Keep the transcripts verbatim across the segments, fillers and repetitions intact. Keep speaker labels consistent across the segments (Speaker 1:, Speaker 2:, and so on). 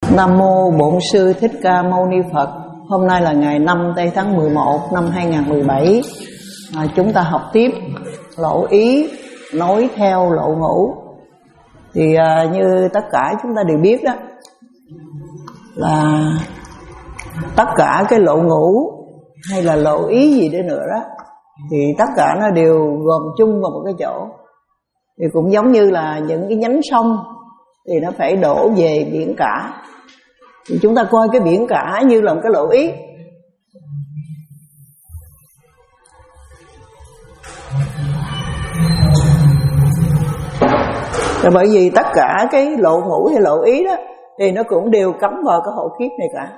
Speaker 1: Nam mô Bổn Sư Thích Ca Mâu Ni Phật. Hôm nay là ngày năm tây tháng mười một năm hai nghìn không trăm mười bảy. à, Chúng ta học tiếp lộ ý nối theo lộ ngũ. Thì à, như tất cả chúng ta đều biết đó, là tất cả cái lộ ngũ hay là lộ ý gì đi nữa đó, thì tất cả nó đều gồm chung vào một cái chỗ. Thì cũng giống như là những cái nhánh sông thì nó phải đổ về biển cả. Thì chúng ta coi cái biển cả như là một cái lộ ý. Và bởi vì tất cả cái lộ ngũ hay lộ ý đó thì nó cũng đều cắm vào cái hộ kiếp này cả.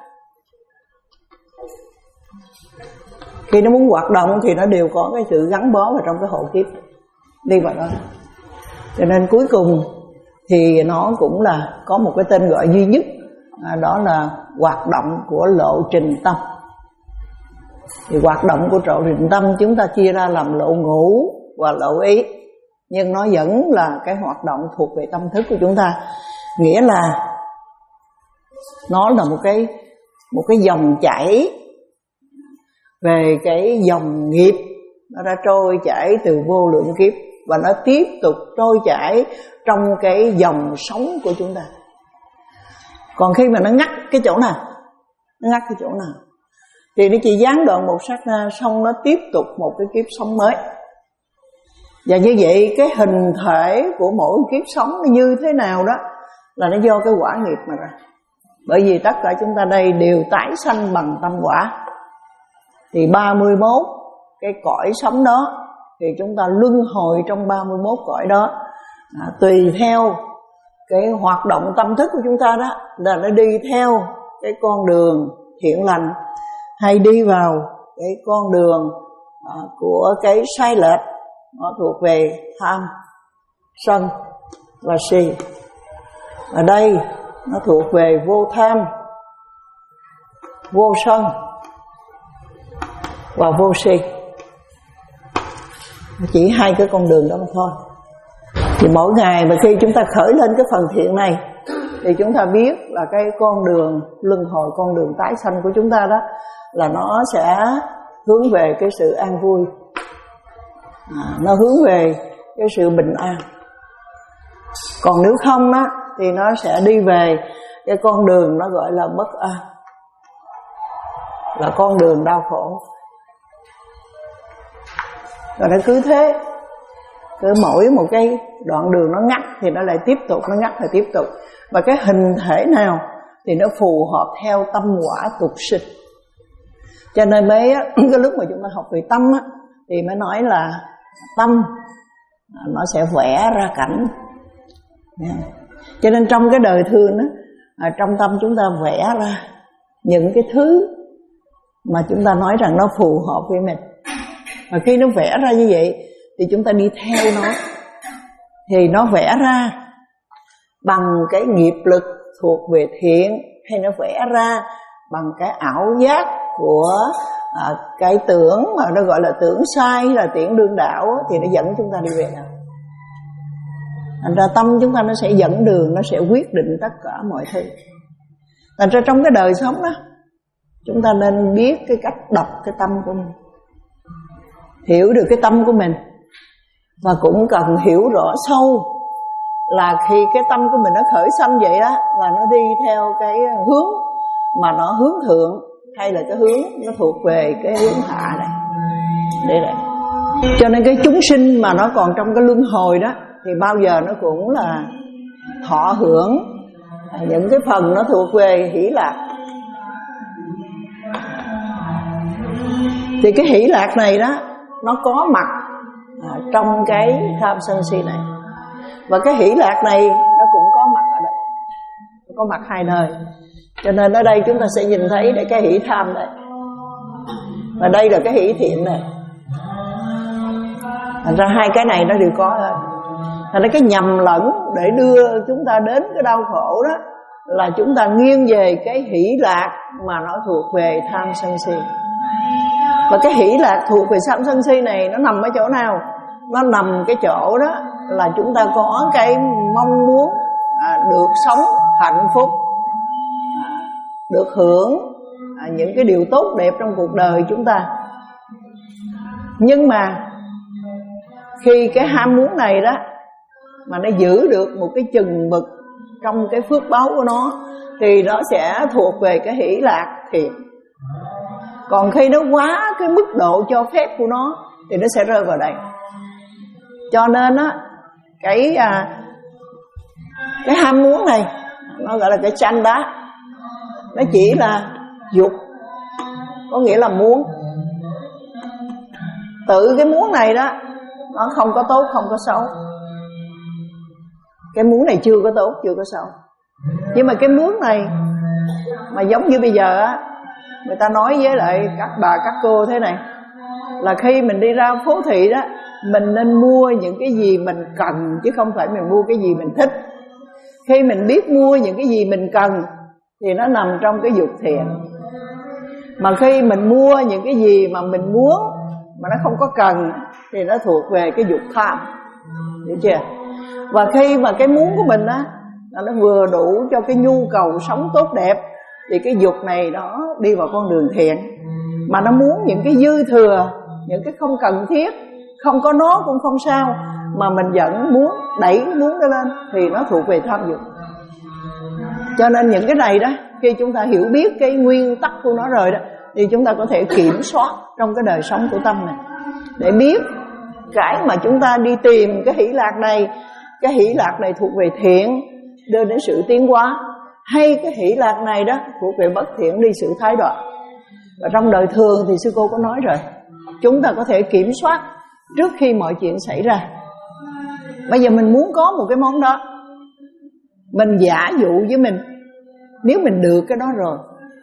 Speaker 1: Khi nó muốn hoạt động thì nó đều có cái sự gắn bó vào trong cái hộ kiếp, đi vào đó. Cho nên cuối cùng thì nó cũng là có một cái tên gọi duy nhất, à, đó là hoạt động của lộ trình tâm. Thì hoạt động của lộ trình tâm chúng ta chia ra làm lộ ngũ và lộ ý, nhưng nó vẫn là cái hoạt động thuộc về tâm thức của chúng ta. Nghĩa là nó là một cái một cái dòng chảy về cái dòng nghiệp, nó đã trôi chảy từ vô lượng kiếp và nó tiếp tục trôi chảy trong cái dòng sống của chúng ta. Còn khi mà nó ngắt cái chỗ nào, nó ngắt cái chỗ nào thì nó chỉ gián đoạn một sát na, xong nó tiếp tục một cái kiếp sống mới. Và như vậy cái hình thể của mỗi kiếp sống nó như thế nào đó là nó do cái quả nghiệp mà ra. Bởi vì tất cả chúng ta đây đều tái sanh bằng tâm quả. Thì ba mươi mốt cái cõi sống đó thì chúng ta luân hồi trong ba mươi mốt cõi đó, à, tùy theo cái hoạt động tâm thức của chúng ta đó, là nó đi theo cái con đường thiện lành hay đi vào cái con đường à, của cái sai lệch, nó thuộc về tham, sân và si. Ở đây nó thuộc về vô tham, vô sân và vô si. Chỉ hai cái con đường đó mà thôi. Thì mỗi ngày mà khi chúng ta khởi lên cái phần thiện này thì chúng ta biết là cái con đường luân hồi, con đường tái sanh của chúng ta đó là nó sẽ hướng về cái sự an vui, à, nó hướng về cái sự bình an. Còn nếu không á thì nó sẽ đi về cái con đường nó gọi là bất an, là con đường đau khổ. Rồi nó cứ thế, cứ mỗi một cái đoạn đường nó ngắt thì nó lại tiếp tục, nó ngắt và tiếp tục. Và cái hình thể nào thì nó phù hợp theo tâm quả tục sinh. Cho nên mới cái lúc mà chúng ta học về tâm á, thì mới nói là tâm nó sẽ vẽ ra cảnh. Cho nên trong cái đời thường đó, trong tâm chúng ta vẽ ra những cái thứ mà chúng ta nói rằng nó phù hợp với mình. Và khi nó vẽ ra như vậy thì chúng ta đi theo nó. Thì nó vẽ ra bằng cái nghiệp lực thuộc về thiện, hay nó vẽ ra bằng cái ảo giác của à, cái tưởng mà nó gọi là tưởng sai, là tưởng đương đạo, thì nó dẫn chúng ta đi về nào. Thành ra tâm chúng ta nó sẽ dẫn đường, nó sẽ quyết định tất cả mọi thứ. Thành ra trong cái đời sống đó, chúng ta nên biết cái cách đọc cái tâm của mình, hiểu được cái tâm của mình. Và cũng cần hiểu rõ sâu là khi cái tâm của mình nó khởi sanh vậy đó, là nó đi theo cái hướng mà nó hướng thượng, hay là cái hướng nó thuộc về cái hướng hạ này. Đây này. Cho nên cái chúng sinh mà nó còn trong cái luân hồi đó thì bao giờ nó cũng là thọ hưởng những cái phần nó thuộc về hỷ lạc. Thì cái hỷ lạc này đó nó có mặt à, trong cái tham sân si này. Và cái hỷ lạc này nó cũng có mặt ở đây, nó có mặt hai nơi. Cho nên ở đây chúng ta sẽ nhìn thấy để cái hỷ tham này, và đây là cái hỷ thiện này. Thành ra hai cái này nó đều có hết. Thành ra cái nhầm lẫn để đưa chúng ta đến cái đau khổ đó là chúng ta nghiêng về cái hỷ lạc mà nó thuộc về tham sân si. Và cái hỷ lạc thuộc về tham sân si này nó nằm ở chỗ nào? Nó nằm cái chỗ đó là chúng ta có cái mong muốn à, được sống hạnh phúc được hưởng à, những cái điều tốt đẹp trong cuộc đời chúng ta. Nhưng mà khi cái ham muốn này đó mà nó giữ được một cái chừng mực trong cái phước báu của nó, thì nó sẽ thuộc về cái hỷ lạc thiện. Còn khi nó quá cái mức độ cho phép của nó thì nó sẽ rơi vào đây. Cho nên á, cái à, cái ham muốn này nó gọi là cái chanh đá, nó chỉ là dục, có nghĩa là muốn. Tự cái muốn này đó nó không có tốt, không có xấu. Cái muốn này chưa có tốt, chưa có xấu. Nhưng mà cái muốn này mà giống như bây giờ á, người ta nói với lại các bà các cô thế này, là khi mình đi ra phố thị đó, mình nên mua những cái gì mình cần, chứ không phải mình mua cái gì mình thích. Khi mình biết mua những cái gì mình cần thì nó nằm trong cái dục thiện. Mà khi mình mua những cái gì mà mình muốn mà nó không có cần thì nó thuộc về cái dục tham. Hiểu chưa? Và khi mà cái muốn của mình á, nó vừa đủ cho cái nhu cầu sống tốt đẹp, thì cái dục này nó đi vào con đường thiện. Mà nó muốn những cái dư thừa, những cái không cần thiết, không có nó cũng không sao, mà mình vẫn muốn đẩy muốn nó lên, thì nó thuộc về tham dục. Cho nên những cái này đó, khi chúng ta hiểu biết cái nguyên tắc của nó rồi đó, thì chúng ta có thể kiểm soát trong cái đời sống của tâm này, để biết cái mà chúng ta đi tìm cái hỷ lạc này, cái hỷ lạc này thuộc về thiện, đưa đến sự tiến hóa, hay cái hỷ lạc này đó thuộc về bất thiện, đi sự thái đoạn. Và trong đời thường thì sư cô có nói rồi, chúng ta có thể kiểm soát trước khi mọi chuyện xảy ra. Bây giờ mình muốn có một cái món đó, mình giả dụ với mình, nếu mình được cái đó rồi,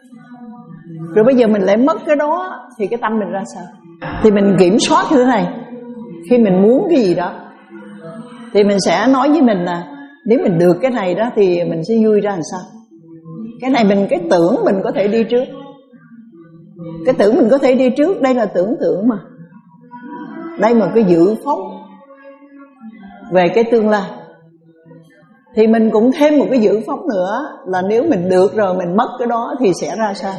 Speaker 1: rồi bây giờ mình lại mất cái đó, thì cái tâm mình ra sao? Thì mình kiểm soát như thế này. Khi mình muốn cái gì đó thì mình sẽ nói với mình là nếu mình được cái này đó thì mình sẽ vui ra làm sao. Cái này mình, cái tưởng mình có thể đi trước, cái tưởng mình có thể đi trước, đây là tưởng tượng mà. Đây mà cái dự phóng về cái tương lai. Thì mình cũng thêm một cái dự phóng nữa, là nếu mình được rồi mình mất cái đó thì sẽ ra sao.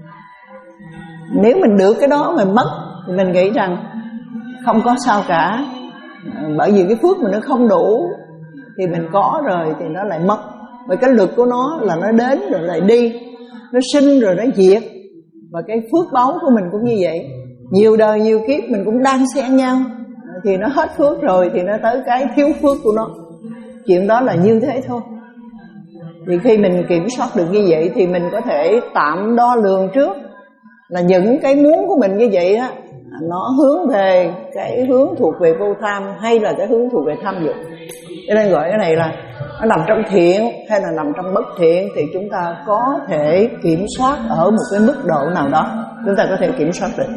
Speaker 1: Nếu mình được cái đó mình mất thì mình nghĩ rằng không có sao cả, bởi vì cái phước mình nó không đủ. Thì mình có rồi thì nó lại mất. Và cái lực của nó là nó đến rồi lại đi, nó sinh rồi nó diệt. Và cái phước báu của mình cũng như vậy, nhiều đời nhiều kiếp mình cũng đang xen nhau, thì nó hết phước rồi thì nó tới cái thiếu phước của nó. Chuyện đó là như thế thôi. Thì khi mình kiểm soát được như vậy thì mình có thể tạm đo lường trước là những cái muốn của mình như vậy á, nó hướng về cái hướng thuộc về vô tham hay là cái hướng thuộc về tham dục. Cho nên gọi cái này là nó nằm trong thiện hay là nằm trong bất thiện, thì chúng ta có thể kiểm soát ở một cái mức độ nào đó, chúng ta có thể kiểm soát được.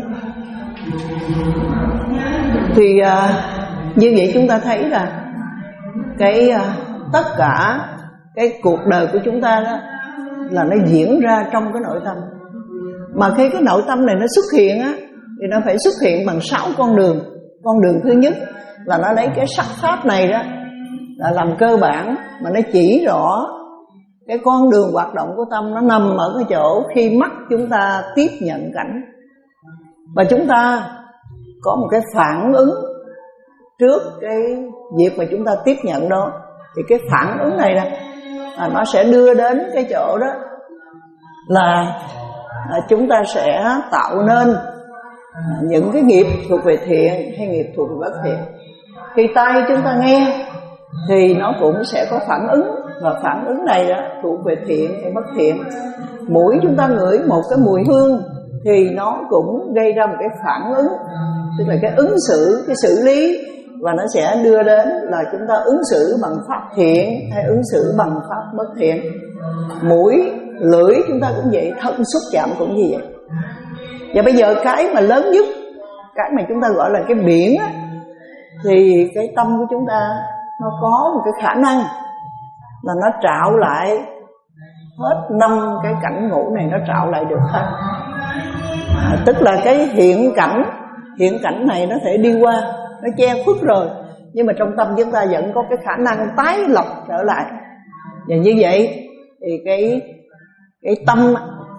Speaker 1: Thì à, như vậy chúng ta thấy là cái à, tất cả cái cuộc đời của chúng ta đó là nó diễn ra trong cái nội tâm. Mà khi cái nội tâm này nó xuất hiện á, thì nó phải xuất hiện bằng sáu con đường. Con đường thứ nhất là nó lấy cái sắc pháp này đó là làm cơ bản, mà nó chỉ rõ cái con đường hoạt động của tâm. Nó nằm ở cái chỗ khi mắt chúng ta tiếp nhận cảnh, và chúng ta có một cái phản ứng trước cái việc mà chúng ta tiếp nhận đó. Thì cái phản ứng này nè, à, nó sẽ đưa đến cái chỗ đó là à, chúng ta sẽ tạo nên à, những cái nghiệp thuộc về thiện hay nghiệp thuộc về bất thiện. Khi tai chúng ta nghe thì nó cũng sẽ có phản ứng, và phản ứng này đó thuộc về thiện hay bất thiện. Mũi chúng ta ngửi một cái mùi hương thì nó cũng gây ra một cái phản ứng, tức là cái ứng xử, cái xử lý, và nó sẽ đưa đến là chúng ta ứng xử bằng pháp thiện hay ứng xử bằng pháp bất thiện. Mũi, lưỡi chúng ta cũng vậy, thân xúc chạm cũng như vậy. Và bây giờ cái mà lớn nhất, cái mà chúng ta gọi là cái biển á, thì cái tâm của chúng ta nó có một cái khả năng là nó trạo lại hết năm cái cảnh ngũ này, nó trạo lại được hết. À, tức là cái hiện cảnh, hiện cảnh này nó thể đi qua, nó che khuất rồi, nhưng mà trong tâm chúng ta vẫn có cái khả năng tái lập trở lại. Và như vậy thì cái cái tâm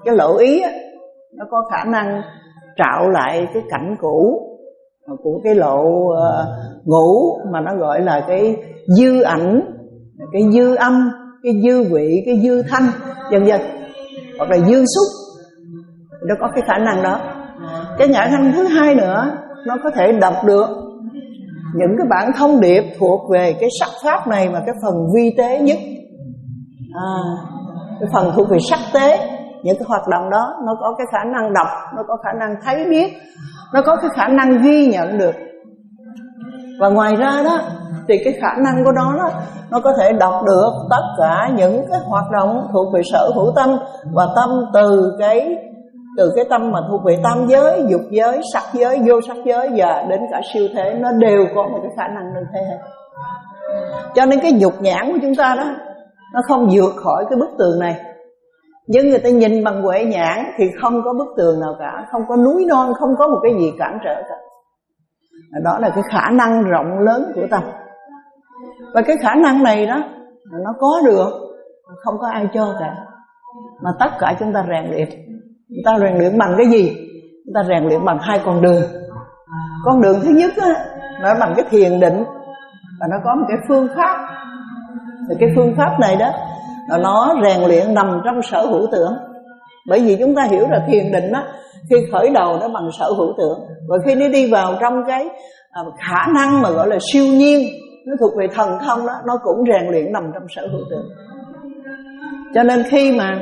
Speaker 1: cái lộ ý á, nó có khả năng trạo lại cái cảnh cũ của cái lộ uh, ngũ, mà nó gọi là cái dư ảnh, cái dư âm, cái dư vị, cái dư thanh vân vân, hoặc là dư xúc, nó có cái khả năng đó. Cái nhãn thanh thứ hai nữa, nó có thể đọc được những cái bản thông điệp thuộc về cái sắc pháp này, mà cái phần vi tế nhất, à, cái phần thuộc về sắc tế. Những cái hoạt động đó nó có cái khả năng đọc, nó có khả năng thấy biết, nó có cái khả năng ghi nhận được. Và ngoài ra đó thì cái khả năng của nó đó, nó có thể đọc được tất cả những cái hoạt động thuộc về sở hữu tâm, và tâm từ cái từ cái tâm mà thuộc về tam giới, dục giới, sắc giới, vô sắc giới và đến cả siêu thế, nó đều có một cái khả năng như thế hết. Cho nên cái dục nhãn của chúng ta đó, nó không vượt khỏi cái bức tường này. Nhưng người ta nhìn bằng huệ nhãn thì không có bức tường nào cả, không có núi non, không có một cái gì cản trở cả. Đó là cái khả năng rộng lớn của tâm. Và cái khả năng này đó, nó có được, không có ai cho cả, mà tất cả chúng ta rèn luyện. Chúng ta rèn luyện bằng cái gì? Chúng ta rèn luyện bằng hai con đường. Con đường thứ nhất đó, nó bằng cái thiền định, và nó có một cái phương pháp. Thì cái phương pháp này đó, là nó rèn luyện nằm trong sở hữu tưởng. Bởi vì chúng ta hiểu là thiền định đó, khi khởi đầu nó bằng sở hữu tưởng, và khi nó đi vào trong cái à, khả năng mà gọi là siêu nhiên, nó thuộc về thần thông đó, nó cũng rèn luyện nằm trong sở hữu tưởng. Cho nên khi mà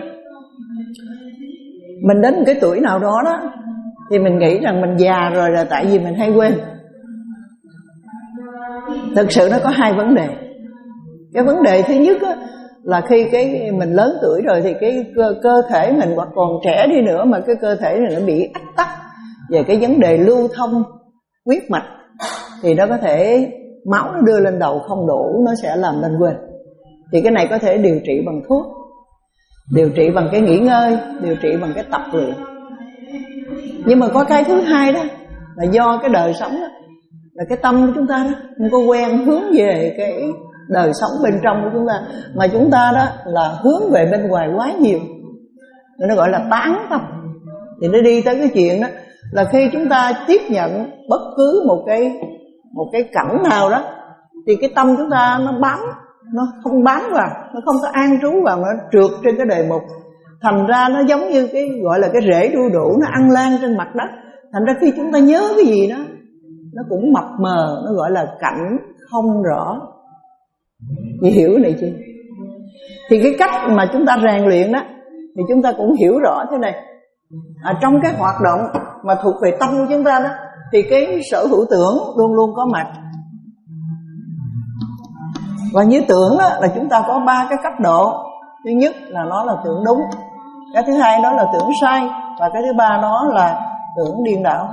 Speaker 1: mình đến một cái tuổi nào đó đó, thì mình nghĩ rằng mình già rồi là tại vì mình hay quên. Thực sự nó có hai vấn đề. Cái vấn đề thứ nhất á, là khi cái mình lớn tuổi rồi thì cái cơ, cơ thể mình hoặc còn trẻ đi nữa mà cái cơ thể này nó bị ách tắc về cái vấn đề lưu thông huyết mạch, thì nó có thể máu nó đưa lên đầu không đủ, nó sẽ làm nên quên. Thì cái này có thể điều trị bằng thuốc, điều trị bằng cái nghỉ ngơi, điều trị bằng cái tập luyện. Nhưng mà có cái thứ hai đó, là do cái đời sống đó, là cái tâm của chúng ta đó không có quen hướng về cái đời sống bên trong của chúng ta, mà chúng ta đó là hướng về bên ngoài quá nhiều, nên nó gọi là tán tâm. Thì nó đi tới cái chuyện đó là khi chúng ta tiếp nhận bất cứ một cái một cái cảnh nào đó, thì cái tâm chúng ta nó bám, nó không bám vào, nó không có an trú vào, nó trượt trên cái đề mục. Thành ra nó giống như cái gọi là cái rễ đu đủ, nó ăn lan trên mặt đất. Thành ra khi chúng ta nhớ cái gì đó, nó cũng mập mờ, nó gọi là cảnh không rõ. Chị hiểu này chưa? Thì cái cách mà chúng ta rèn luyện đó, thì chúng ta cũng hiểu rõ thế này. À, trong cái hoạt động mà thuộc về tâm của chúng ta đó, thì cái sở hữu tưởng luôn luôn có mặt. Và như tưởng đó, là chúng ta có ba cái cấp độ. Thứ nhất là nó là tưởng đúng, cái thứ hai đó là tưởng sai, và cái thứ ba đó là tưởng điên đảo.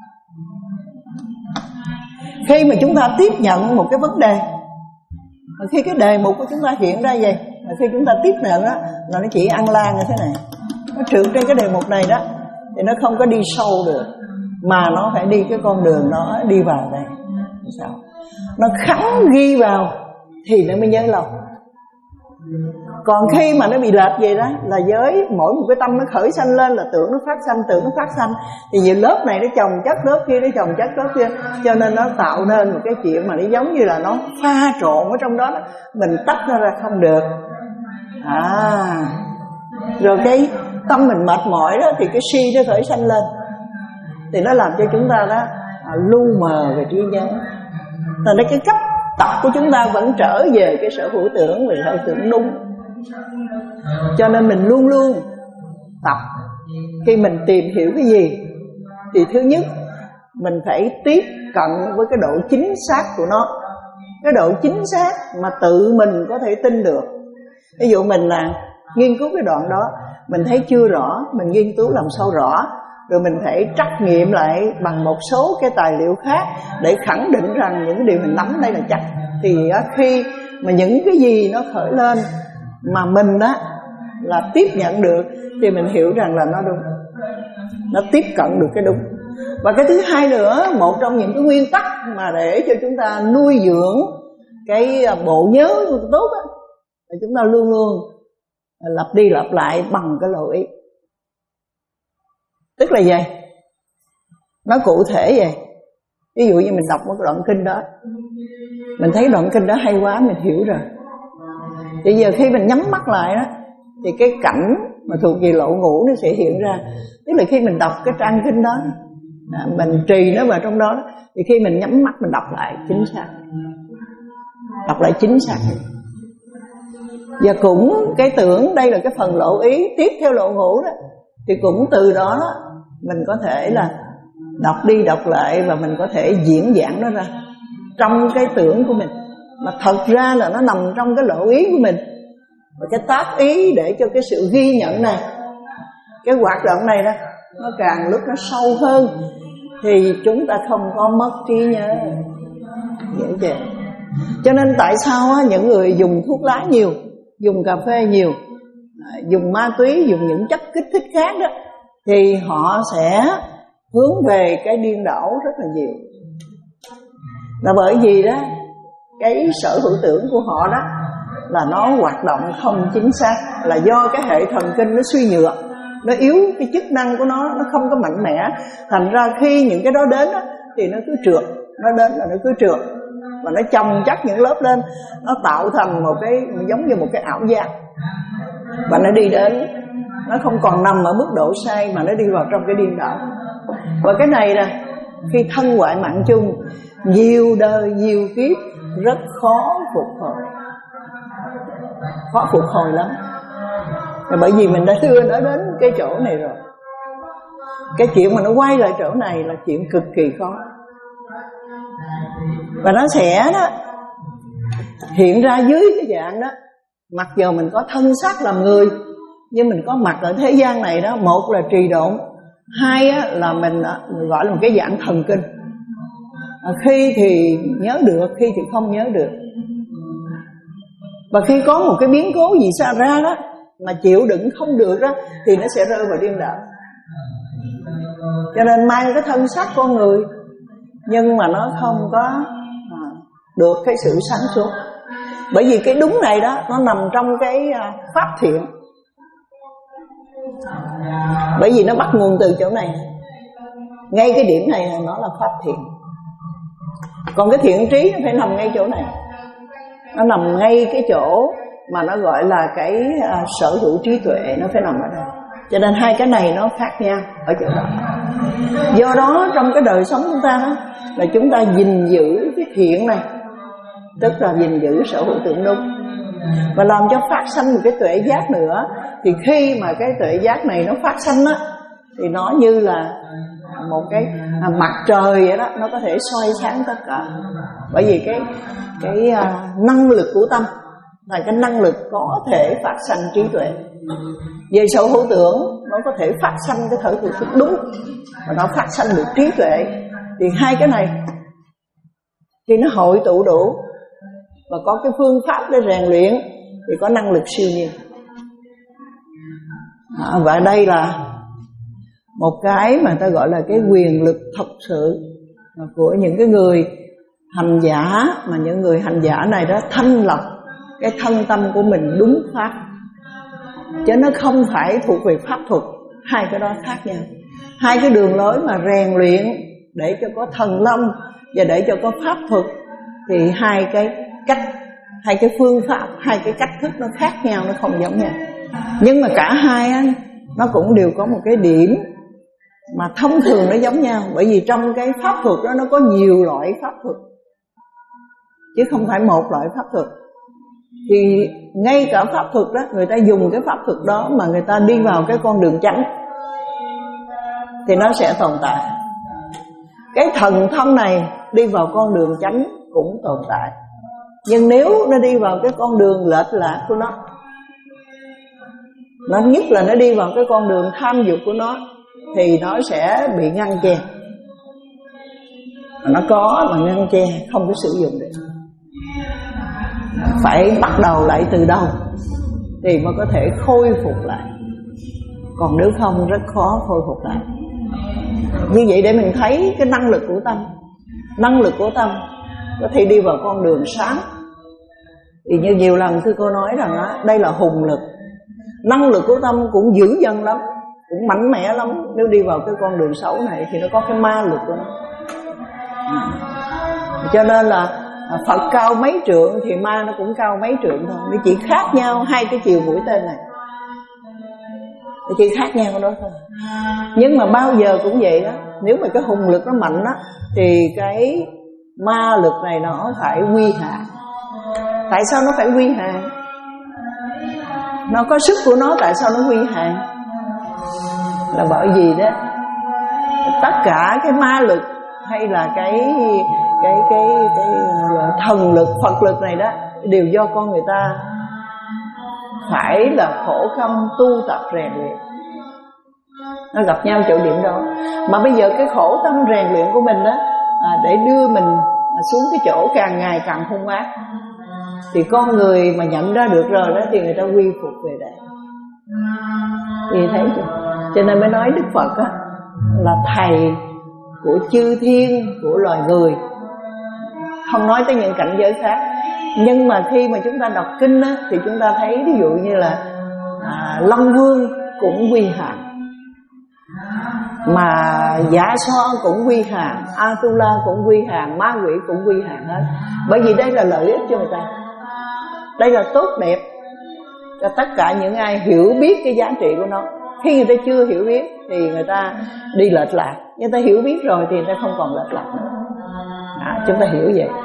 Speaker 1: Khi mà chúng ta tiếp nhận một cái vấn đề, mà khi cái đề mục của chúng ta hiện ra vậy, mà khi chúng ta tiếp nhận đó, là nó chỉ ăn lan như thế này, nó trượt trên cái đề mục này đó, thì nó không có đi sâu được, mà nó phải đi cái con đường đó, đi vào đây. Sao? Nó khắn ghi vào thì nó mới nhớ lâu. Còn khi mà nó bị lệch vậy đó, là với mỗi một cái tâm nó khởi sanh lên là tưởng nó phát sanh, tưởng nó phát sanh, thì nhiều lớp này nó chồng chất lớp kia, nó chồng chất lớp kia, cho nên nó tạo nên một cái chuyện mà nó giống như là nó pha trộn ở trong đó, mình tách nó ra không được. À, rồi cái tâm mình mệt mỏi đó, thì cái si nó khởi sanh lên, thì nó làm cho chúng ta đó à, lu mờ về trí nhớ. Thành ra cái cách tập của chúng ta vẫn trở về cái sở hữu tưởng, về sở hữu tưởng đúng. Cho nên mình luôn luôn tập. Khi mình tìm hiểu cái gì, thì thứ nhất mình phải tiếp cận với cái độ chính xác của nó, cái độ chính xác mà tự mình có thể tin được. Ví dụ mình là nghiên cứu cái đoạn đó, mình thấy chưa rõ, mình nghiên cứu làm sâu rõ, rồi mình phải trắc nghiệm lại bằng một số cái tài liệu khác để khẳng định rằng những cái điều mình nắm đây là chắc. Thì khi mà những cái gì nó khởi lên mà mình đó là tiếp nhận được, thì mình hiểu rằng là nó đúng, nó tiếp cận được cái đúng. Và cái thứ hai nữa, một trong những cái nguyên tắc mà để cho chúng ta nuôi dưỡng cái bộ nhớ tốt đó, là chúng ta luôn luôn lặp đi lặp lại bằng cái lộ ý. Tức là gì? Nó cụ thể vậy. Ví dụ như mình đọc một đoạn kinh đó, mình thấy đoạn kinh đó hay quá, mình hiểu rồi. Bây giờ khi mình nhắm mắt lại đó, thì cái cảnh mà thuộc về lộ ngũ nó sẽ hiện ra. Tức là khi mình đọc cái trang kinh đó, mình trì nó vào trong đó, thì khi mình nhắm mắt mình đọc lại chính xác, đọc lại chính xác. Và cũng cái tưởng đây là cái phần lộ ý tiếp theo lộ ngũ đó, thì cũng từ đó mình có thể là đọc đi đọc lại, và mình có thể diễn giảng nó ra trong cái tưởng của mình, mà thật ra là nó nằm trong cái lộ ý của mình. Và cái tác ý để cho cái sự ghi nhận này, cái hoạt động này đó, nó càng lúc nó sâu hơn, thì chúng ta không có mất trí nhớ. Dễ vậy. Cho nên tại sao những người dùng thuốc lá nhiều, dùng cà phê nhiều, dùng ma túy, dùng những chất kích thích khác đó, thì họ sẽ hướng về cái điên đảo rất là nhiều. Là bởi vì đó, cái sở hữu tưởng của họ đó là nó hoạt động không chính xác, là do cái hệ thần kinh nó suy nhược, nó yếu, cái chức năng của nó nó không có mạnh mẽ. Thành ra khi những cái đó đến đó, thì nó cứ trượt, nó đến là nó cứ trượt, và nó chồng chất những lớp lên, nó tạo thành một cái giống như một cái ảo giác, và nó đi đến, nó không còn nằm ở mức độ sai, mà nó đi vào trong cái điên đảo. Và cái này nè, khi thân hoại mạng chung, nhiều đời nhiều kiếp, rất khó phục hồi, khó phục hồi lắm. Và bởi vì mình đã đưa nó đến cái chỗ này rồi, cái chuyện mà nó quay lại chỗ này là chuyện cực kỳ khó. Và nó sẽ đó hiện ra dưới cái dạng đó, mặc dù mình có thân xác làm người, nhưng mình có mặt ở thế gian này đó. Một là trì độn, hai á, là mình, mình gọi là một cái dạng thần kinh, à, khi thì nhớ được, khi thì không nhớ được. Và khi có một cái biến cố gì xảy ra đó mà chịu đựng không được đó, thì nó sẽ rơi vào điên đảo. Cho nên mang cái thân xác con người, nhưng mà nó không có à, được cái sự sáng suốt. Bởi vì cái đúng này đó, nó nằm trong cái à, pháp thiện. Bởi vì nó bắt nguồn từ chỗ này, ngay cái điểm này là nó là pháp thiện. Còn cái thiện trí nó phải nằm ngay chỗ này, nó nằm ngay cái chỗ mà nó gọi là cái à, sở hữu trí tuệ, nó phải nằm ở đây. Cho nên hai cái này nó khác nhau ở chỗ đó. Do đó trong cái đời sống chúng ta đó, là chúng ta gìn giữ cái thiện này, tức là gìn giữ sở hữu tưởng đúng, và làm cho phát sanh một cái tuệ giác nữa. Thì khi mà cái tuệ giác này nó phát sanh á, thì nó như là một cái à, mặt trời vậy đó, nó có thể soi sáng tất cả. Bởi vì cái cái à, năng lực của tâm là cái năng lực có thể phát sanh trí tuệ. Về sở hữu tưởng, nó có thể phát sanh cái sở hữu tưởng đúng, và nó phát sanh được trí tuệ. Thì hai cái này khi nó hội tụ đủ và có cái phương pháp để rèn luyện, thì có năng lực siêu nhiên. À, và đây là một cái mà ta gọi là cái quyền lực thật sự của những cái người hành giả, mà những người hành giả này đó thanh lọc cái thân tâm của mình đúng pháp, chứ nó không phải thuộc về pháp thuật. Hai cái đó khác nhau, hai cái đường lối mà rèn luyện để cho có thần long và để cho có pháp thuật, thì hai cái cách, hai cái phương pháp, hai cái cách thức nó khác nhau, nó không giống nhau. Nhưng mà cả hai á, nó cũng đều có một cái điểm mà thông thường nó giống nhau. Bởi vì trong cái pháp thuật đó nó có nhiều loại pháp thuật, chứ không phải một loại pháp thuật. Thì ngay cả pháp thuật đó, người ta dùng cái pháp thuật đó mà người ta đi vào cái con đường chánh, thì nó sẽ tồn tại. Cái thần thông này đi vào con đường chánh cũng tồn tại. Nhưng nếu nó đi vào cái con đường lệch lạc của nó, nó nhất là nó đi vào cái con đường tham dục của nó, thì nó sẽ bị ngăn che. Nó có mà ngăn che, không có sử dụng được. Phải bắt đầu lại từ đầu thì mới có thể khôi phục lại. Còn nếu không rất khó khôi phục lại. Như vậy để mình thấy cái năng lực của tâm. Năng lực của tâm có thể đi vào con đường sáng. Thì như nhiều lần thưa cô nói rằng đó, đây là hùng lực. Năng lực của tâm cũng dữ dằn lắm. cũng mạnh mẽ lắm. Nếu đi vào cái con đường xấu này thì nó có cái ma lực của nó. Cho nên là Phật cao mấy trượng thì ma nó cũng cao mấy trượng thôi. Nó chỉ khác nhau hai cái chiều mũi tên này, nó chỉ khác nhau đó thôi. Nhưng mà bao giờ cũng vậy đó, nếu mà cái hùng lực nó mạnh đó thì cái ma lực này nó phải quy hạn. Tại sao nó phải quy hạn? Nó có sức của nó, tại sao nó quy hạn? Là bởi vì đó, tất cả cái ma lực hay là cái cái cái cái thần lực, Phật lực này đó đều do con người ta phải là khổ công tu tập rèn luyện, nó gặp nhau chỗ điểm đó. Mà bây giờ cái khổ tâm rèn luyện của mình đó à, để đưa mình xuống cái chỗ càng ngày càng hung ác, thì con người mà nhận ra được rồi đó thì người ta quy phục về đây. Thì thấy chưa? Cho nên mới nói Đức Phật á, là thầy của chư thiên, của loài người, không nói tới những cảnh giới khác. Nhưng mà khi mà chúng ta đọc kinh á, thì chúng ta thấy ví dụ như là à, Long Vương cũng quy hạn, mà Dạ Xoa cũng quy hạn, Atula cũng quy hạn, ma quỷ cũng quy hạn hết. Bởi vì đây là lợi ích cho người ta, đây là tốt đẹp cho tất cả những ai hiểu biết cái giá trị của nó. Khi người ta chưa hiểu biết thì người ta đi lệch lạc, người ta hiểu biết rồi thì người ta không còn lệch lạc nữa. À, chúng ta hiểu vậy.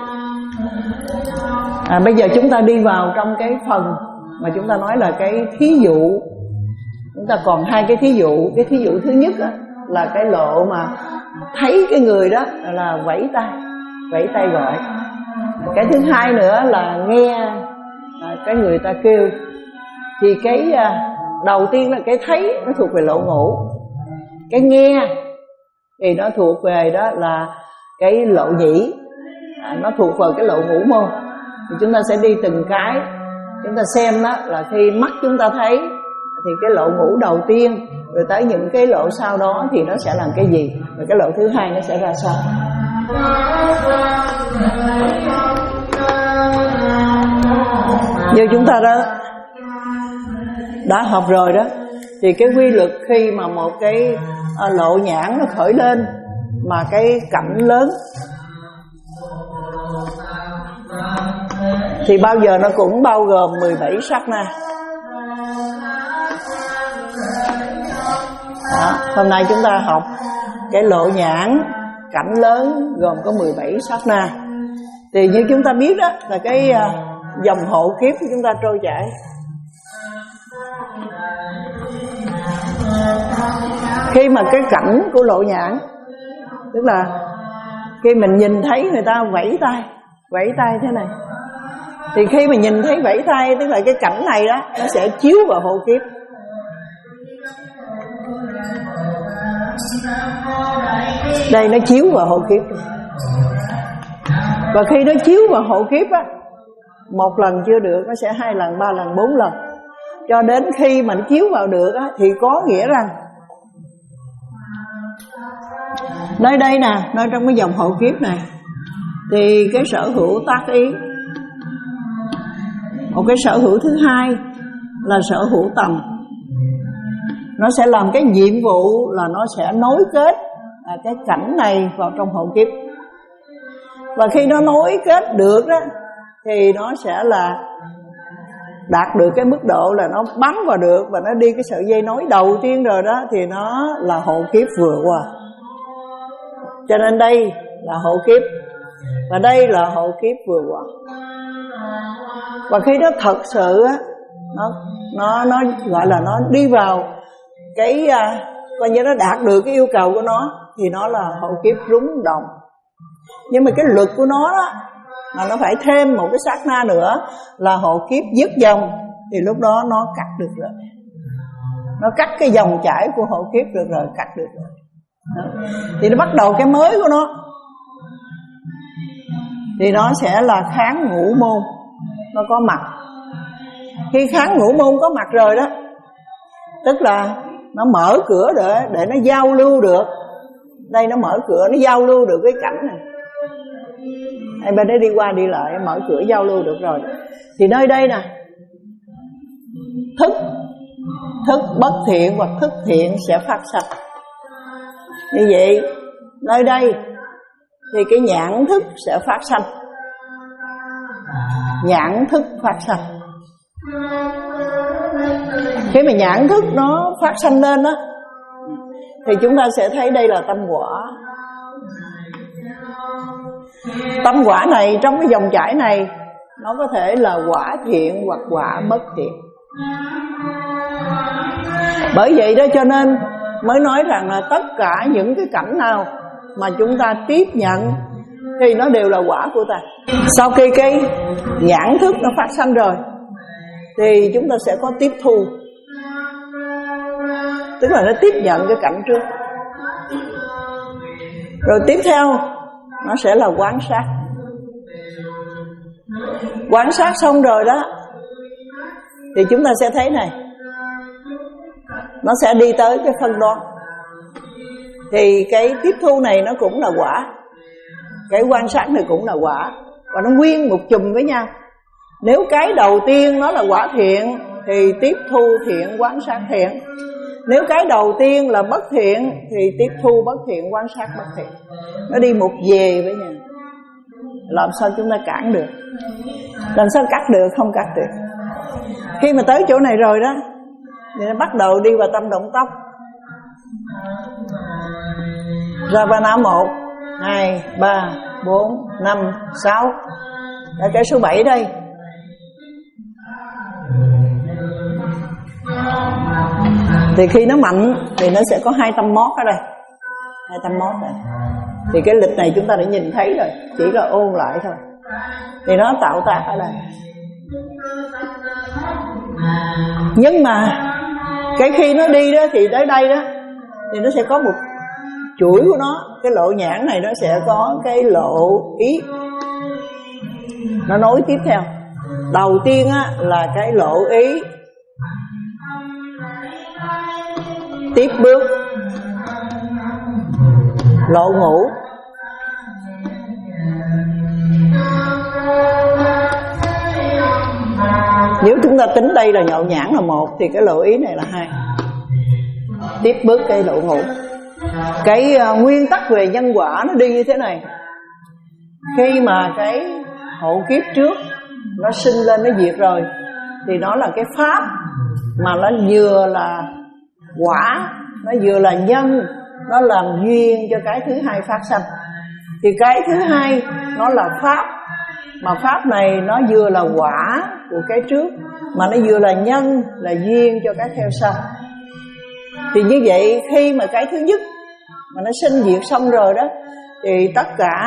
Speaker 1: À, bây giờ chúng ta đi vào trong cái phần mà chúng ta nói là cái thí dụ. Chúng ta còn hai cái thí dụ. Cái thí dụ thứ nhất á, là cái lộ mà thấy cái người đó là vẫy tay, vẫy tay gọi. Cái thứ hai nữa là nghe à, cái người ta kêu. Thì cái à, đầu tiên là cái thấy, nó thuộc về lộ ngũ. Cái nghe thì nó thuộc về đó là cái lộ nhĩ, à, nó thuộc vào cái lộ ngũ môn. Thì chúng ta sẽ đi từng cái, chúng ta xem đó là khi mắt chúng ta thấy thì cái lộ ngũ đầu tiên, rồi tới những cái lộ sau đó thì nó sẽ làm cái gì, rồi cái lộ thứ hai nó sẽ ra sao. Như chúng ta đó đã học rồi đó, thì cái quy luật khi mà một cái lộ nhãn nó khởi lên mà cái cảnh lớn thì bao giờ nó cũng bao gồm mười bảy sát na. Đó, hôm nay chúng ta học cái lộ nhãn cảnh lớn gồm có mười bảy sát na. Thì như chúng ta biết đó là cái dòng hộ kiếp của chúng ta trôi chảy. Khi mà cái cảnh của lộ nhãn, tức là khi mình nhìn thấy người ta vẫy tay, vẫy tay thế này, thì khi mà nhìn thấy vẫy tay, tức là cái cảnh này đó, nó sẽ chiếu vào hộ kiếp. Đây nó chiếu vào hộ kiếp. Và khi nó chiếu vào hộ kiếp á, một lần chưa được, nó sẽ hai lần, ba lần, bốn lần, cho đến khi mà nó chiếu vào được á, thì có nghĩa rằng nơi đây nè, nơi trong cái dòng hộ kiếp này, thì cái sở hữu tác ý. Một cái sở hữu thứ hai là sở hữu tầm. Nó sẽ làm cái nhiệm vụ là nó sẽ nối kết à, cái cảnh này vào trong hộ kiếp. Và khi nó nối kết được đó, thì nó sẽ là đạt được cái mức độ là nó bám vào được, và nó đi cái sợi dây nối đầu tiên rồi đó, thì nó là hộ kiếp vừa qua. Cho nên đây là hộ kiếp, và đây là hộ kiếp vừa qua. Và khi nó thật sự á, nó nó nó gọi là nó đi vào cái à, coi như nó đạt được cái yêu cầu của nó, thì nó là hộ kiếp rúng động. Nhưng mà cái luật của nó đó là nó phải thêm một cái sát na nữa là hộ kiếp dứt dòng, thì lúc đó nó cắt được rồi. Nó cắt cái dòng chảy của hộ kiếp được rồi, cắt được rồi. Đó. Thì nó bắt đầu cái mới của nó, thì nó sẽ là kháng ngũ môn, nó có mặt. Khi kháng ngũ môn có mặt rồi đó, tức là nó mở cửa để, để nó giao lưu được. Đây nó mở cửa, nó giao lưu được cái cảnh này. Hai bên đấy đi qua đi lại, mở cửa giao lưu được rồi. Thì nơi đây nè, thức thức bất thiện hoặc thức thiện sẽ phát sanh. Như vậy nơi đây thì cái nhãn thức sẽ phát sanh. Nhãn thức phát sanh. Khi mà nhãn thức nó phát sanh lên á, thì chúng ta sẽ thấy đây là tâm quả. Tâm quả này trong cái dòng chảy này nó có thể là quả thiện hoặc quả bất thiện. Bởi vậy đó cho nên mới nói rằng là tất cả những cái cảnh nào mà chúng ta tiếp nhận thì nó đều là quả của ta. Sau khi cái nhãn thức nó phát sanh rồi thì chúng ta sẽ có tiếp thu, tức là nó tiếp nhận cái cảnh trước. Rồi tiếp theo nó sẽ là quan sát. Quan sát xong rồi đó thì chúng ta sẽ thấy này, nó sẽ đi tới cái phân đoán. Thì cái tiếp thu này nó cũng là quả, cái quan sát này cũng là quả, và nó nguyên một chùm với nhau. Nếu cái đầu tiên nó là quả thiện thì tiếp thu thiện quan sát thiện. Nếu cái đầu tiên là bất thiện thì tiếp thu bất thiện quan sát bất thiện. Nó đi một về với nhau. Làm sao chúng ta cản được? Làm sao cắt được? Không cắt được. Khi mà tới chỗ này rồi đó thì nó bắt đầu đi vào tâm động tóc. Ravana một, hai, ba, bốn, năm, sáu. Là cái số bảy đây. Thì khi nó mạnh thì nó sẽ có hai tâm mót ở đây. Hai tâm mót đây. Thì cái lịch này chúng ta đã nhìn thấy rồi, chỉ là ôn lại thôi. Thì nó tạo tác ở đây. Nhưng mà cái khi nó đi đó thì tới đây đó thì nó sẽ có một chuỗi của nó. Cái lộ nhãn này nó sẽ có cái lộ ý, nó nối tiếp theo. Đầu tiên á, là cái lộ ý, tiếp bước lộ ngũ. Nếu chúng ta tính đây là nhậu nhãn là một thì cái lộ ý này là hai. Tiếp bước cái lộ ngũ. Cái uh, nguyên tắc về nhân quả nó đi như thế này. Khi mà cái hộ kiếp trước nó sinh lên nó diệt rồi thì nó là cái pháp mà nó vừa là quả, nó vừa là nhân, nó làm duyên cho cái thứ hai phát sanh. Thì cái thứ hai nó là pháp, mà pháp này nó vừa là quả của cái trước, mà nó vừa là nhân, là duyên cho cái theo sau. Thì như vậy khi mà cái thứ nhất mà nó sinh diệt xong rồi đó thì tất cả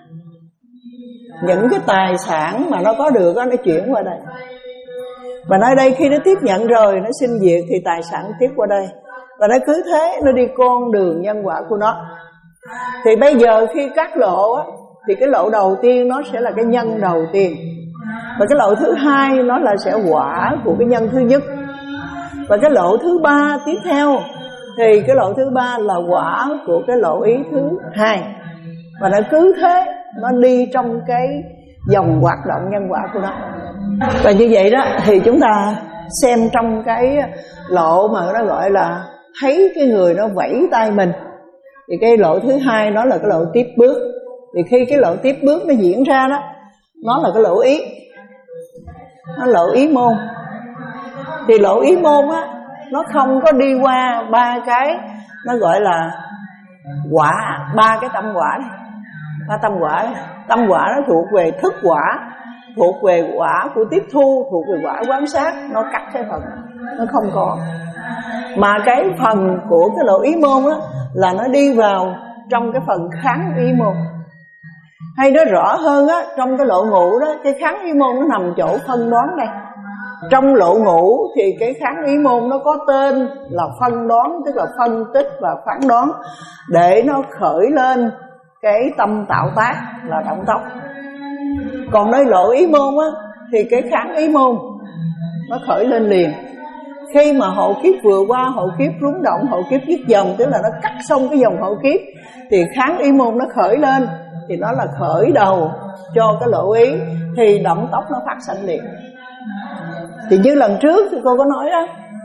Speaker 1: những cái tài sản mà nó có được đó, nó chuyển qua đây. Và nơi đây khi nó tiếp nhận rồi, nó sinh diệt thì tài sản tiếp qua đây. Và nó cứ thế, nó đi con đường nhân quả của nó. Thì bây giờ khi cắt lộ á, thì cái lộ đầu tiên nó sẽ là cái nhân đầu tiên. Và cái lộ thứ hai nó là sẽ quả của cái nhân thứ nhất. Và cái lộ thứ ba tiếp theo thì cái lộ thứ ba là quả của cái lộ ý thứ hai. Và nó cứ thế, nó đi trong cái dòng hoạt động nhân quả của nó. Và như vậy đó thì chúng ta xem trong cái lộ mà nó gọi là thấy cái người nó vẫy tay mình, thì cái lộ thứ hai nó là cái lộ tiếp bước. Thì khi cái lộ tiếp bước nó diễn ra đó, nó là cái lộ ý, nó lộ ý môn. Thì lộ ý môn á, nó không có đi qua ba cái, nó gọi là quả, ba cái tâm quả này. Ba tâm quả này. Tâm quả nó thuộc về thức quả, thuộc về quả của tiếp thu, thuộc về quả quán sát. Nó cắt cái phần, nó không có. Mà cái phần của cái lộ ý môn á, là nó đi vào trong cái phần kháng ý môn. Hay nói rõ hơn á, trong cái lộ ngũ đó, cái kháng ý môn nó nằm chỗ phân đoán đây. Trong lộ ngũ thì cái kháng ý môn nó có tên là phân đoán, tức là phân tích và phán đoán, để nó khởi lên cái tâm tạo tác là động tốc. Còn nơi lộ ý môn á, thì cái kháng ý môn nó khởi lên liền. Khi mà hộ kiếp vừa qua, hộ kiếp rúng động, hộ kiếp dứt dòng, tức là nó cắt xong cái dòng hộ kiếp, thì kháng ý môn nó khởi lên, thì nó là khởi đầu cho cái lộ ý, thì động tốc nó phát sanh liền. Thì như lần trước thì cô có nói đó,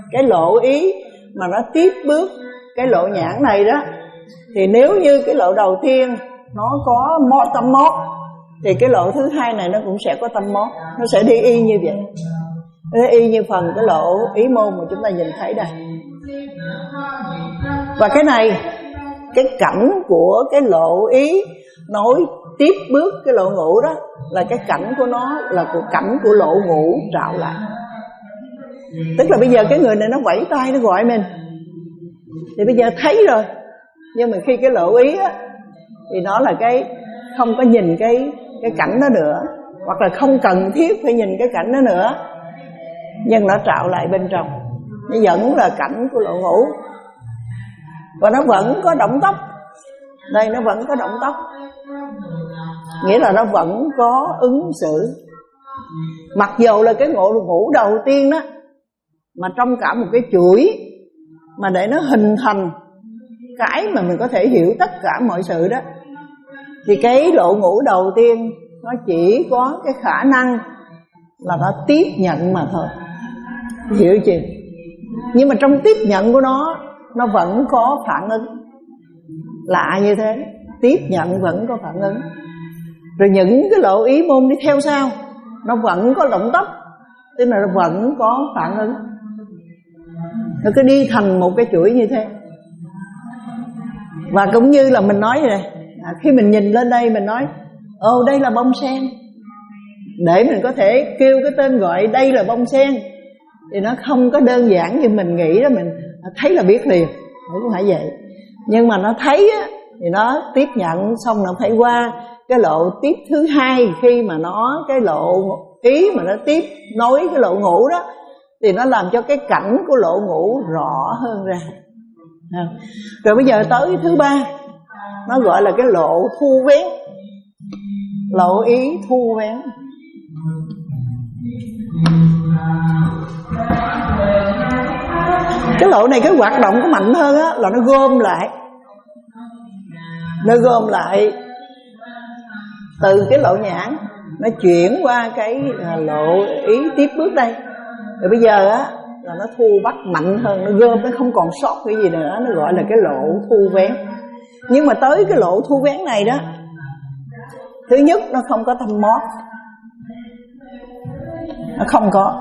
Speaker 1: cái lộ ý mà nó tiếp bước cái lộ nhãn này đó, thì nếu như cái lộ đầu tiên nó có mót tâm mót, thì cái lộ thứ hai này nó cũng sẽ có tâm mót, nó sẽ đi y như vậy. Nó y như phần cái lộ ý môn mà chúng ta nhìn thấy đây. Và cái này, cái cảnh của cái lộ ý nối tiếp bước cái lộ ngũ đó, là cái cảnh của nó là của cảnh của lộ ngũ trạo lại. Tức là bây giờ cái người này nó vẫy tay nó gọi mình, thì bây giờ thấy rồi. Nhưng mà khi cái lộ ý á, thì nó là cái không có nhìn cái cái cảnh đó nữa, hoặc là không cần thiết phải nhìn cái cảnh đó nữa, nhưng nó trạo lại bên trong, nó vẫn là cảnh của lộ ngũ. Và nó vẫn có động tóc. Đây nó vẫn có động tóc, nghĩa là nó vẫn có ứng xử. Mặc dù là cái ngộ ngũ đầu tiên đó, mà trong cả một cái chuỗi, mà để nó hình thành cái mà mình có thể hiểu tất cả mọi sự đó, thì cái lộ ngũ đầu tiên nó chỉ có cái khả năng là nó tiếp nhận mà thôi, hiểu chưa? Nhưng mà trong tiếp nhận của nó, nó vẫn có phản ứng. Lạ như thế, tiếp nhận vẫn có phản ứng. Rồi những cái lộ ý môn đi theo sau, nó vẫn có động tóc, tức là nó vẫn có phản ứng. Nó cứ đi thành một cái chuỗi như thế. Và cũng như là mình nói vậy này, à, khi mình nhìn lên đây mình nói ồ đây là bông sen, để mình có thể kêu cái tên gọi đây là bông sen, thì nó không có đơn giản như mình nghĩ đó. Mình thấy là biết liền, không phải vậy. Nhưng mà nó thấy á, thì nó tiếp nhận, xong nó phải qua cái lộ tiếp thứ hai. Khi mà nó cái lộ ý mà nó tiếp nối cái lộ ngũ đó, thì nó làm cho cái cảnh của lộ ngũ rõ hơn ra. Rồi bây giờ tới thứ ba, nó gọi là cái lộ thu vén, lộ ý thu vén. Cái lộ này cái hoạt động có mạnh hơn á, là nó gom lại, nó gom lại từ cái lộ nhãn, nó chuyển qua cái lộ ý tiếp bước đây. Rồi bây giờ á là nó thu bắt mạnh hơn, nó gom, nó không còn sót cái gì nữa, nó gọi là cái lộ thu vén. Nhưng mà tới cái lộ thu vén này đó, thứ nhất nó không có thâm mót, nó không có.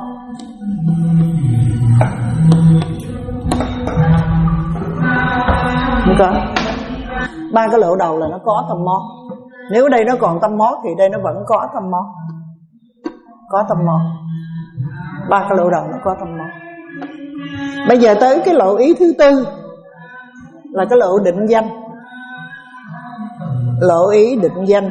Speaker 1: Không có. Ba cái lộ đầu là nó có thâm mót. Nếu đây nó còn thâm mót thì đây nó vẫn có thâm mót. Có thâm mót. Ba cái lộ đầu nó có thâm mót. Bây giờ tới cái lộ ý thứ tư, là cái lộ định danh. Lộ ý định danh.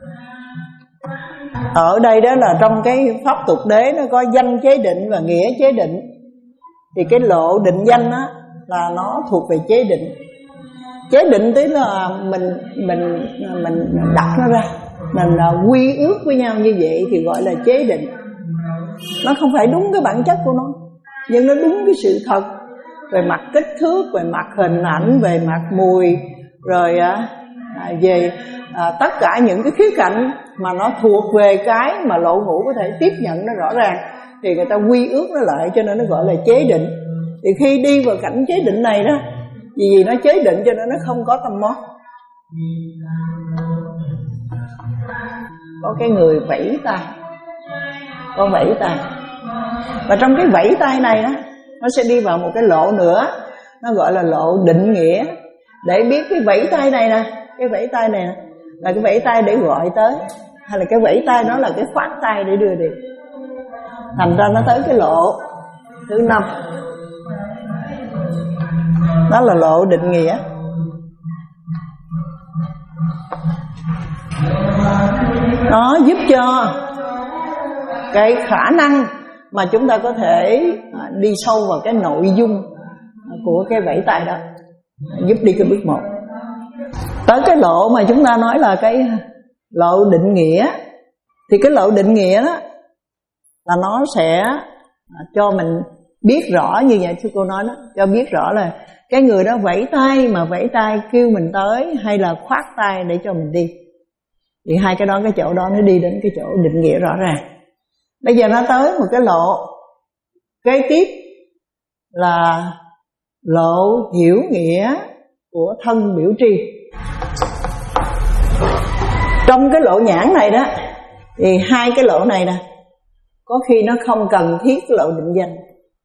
Speaker 1: Ở đây đó là trong cái pháp tục đế, nó có danh chế định và nghĩa chế định. Thì cái lộ định danh á là nó thuộc về chế định. Chế định tức là mình mình mình đặt nó ra, mình quy ước với nhau như vậy thì gọi là chế định. Nó không phải đúng cái bản chất của nó, nhưng nó đúng cái sự thật về mặt kích thước, về mặt hình ảnh, về mặt mùi, rồi à, về à, tất cả những cái khía cạnh mà nó thuộc về cái mà lộ ngũ có thể tiếp nhận nó rõ ràng, thì người ta quy ước nó lại, cho nên nó gọi là chế định. Thì khi đi vào cảnh chế định này đó, vì vì nó chế định cho nên nó không có tâm mót. Có cái người vẫy tay, có vẫy tay, và trong cái vẫy tay này đó, nó sẽ đi vào một cái lộ nữa, nó gọi là lộ định nghĩa. Để biết cái vẫy tay này nè, cái vẫy tay này nè, là cái vẫy tay để gọi tới, hay là cái vẫy tay nó là cái khoát tay để đưa đi. Thành ra nó tới cái lộ thứ năm, đó là lộ định nghĩa. Nó giúp cho cái khả năng mà chúng ta có thể đi sâu vào cái nội dung của cái vẫy tay đó, giúp đi cái bước một. Tới cái lộ mà chúng ta nói là cái lộ định nghĩa, thì cái lộ định nghĩa đó là nó sẽ cho mình biết rõ như vậy. Thưa cô nói đó, cho biết rõ là cái người đó vẫy tay, mà vẫy tay kêu mình tới, hay là khoát tay để cho mình đi. Thì hai cái đó, cái chỗ đó nó đi đến cái chỗ định nghĩa rõ ràng. Bây giờ nó tới một cái lộ kế tiếp, là lộ hiểu nghĩa của thân biểu tri. Trong cái lộ nhãn này đó thì hai cái lộ này nè, có khi nó không cần thiết cái lộ định danh,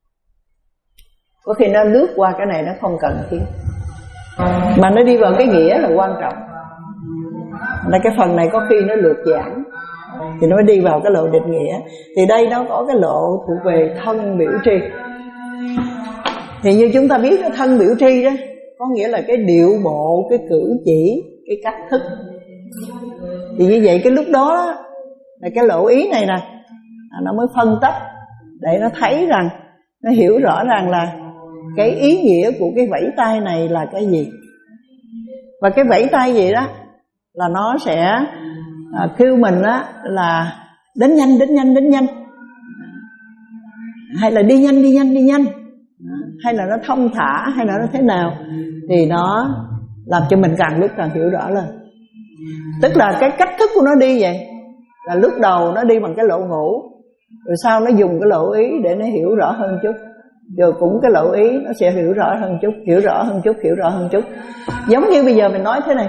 Speaker 1: có khi nó lướt qua cái này nó không cần thiết, mà nó đi vào cái nghĩa là quan trọng. Là cái phần này có khi nó lược giảng thì nó mới đi vào cái lộ định nghĩa. Thì đây nó có cái lộ thuộc về thân biểu tri. Thì như chúng ta biết cái thân biểu tri đó có nghĩa là cái điệu bộ, cái cử chỉ, cái cách thức. Thì như vậy cái lúc đó là cái lộ ý này nè, nó mới phân tích để nó thấy rằng, nó hiểu rõ ràng là cái ý nghĩa của cái vẫy tay này là cái gì. Và cái vẫy tay gì đó là nó sẽ à, kêu mình á là đến nhanh, đến nhanh, đến nhanh, hay là đi nhanh, đi nhanh, đi nhanh, hay là nó thông thả, hay là nó thế nào. Thì nó làm cho mình càng lúc càng hiểu rõ lên. Tức là cái cách thức của nó đi vậy, là lúc đầu nó đi bằng cái lộ ngũ, rồi sau nó dùng cái lộ ý để nó hiểu rõ hơn chút, rồi cũng cái lộ ý nó sẽ hiểu rõ hơn chút, hiểu rõ hơn chút, hiểu rõ hơn chút. Giống như bây giờ mình nói thế này,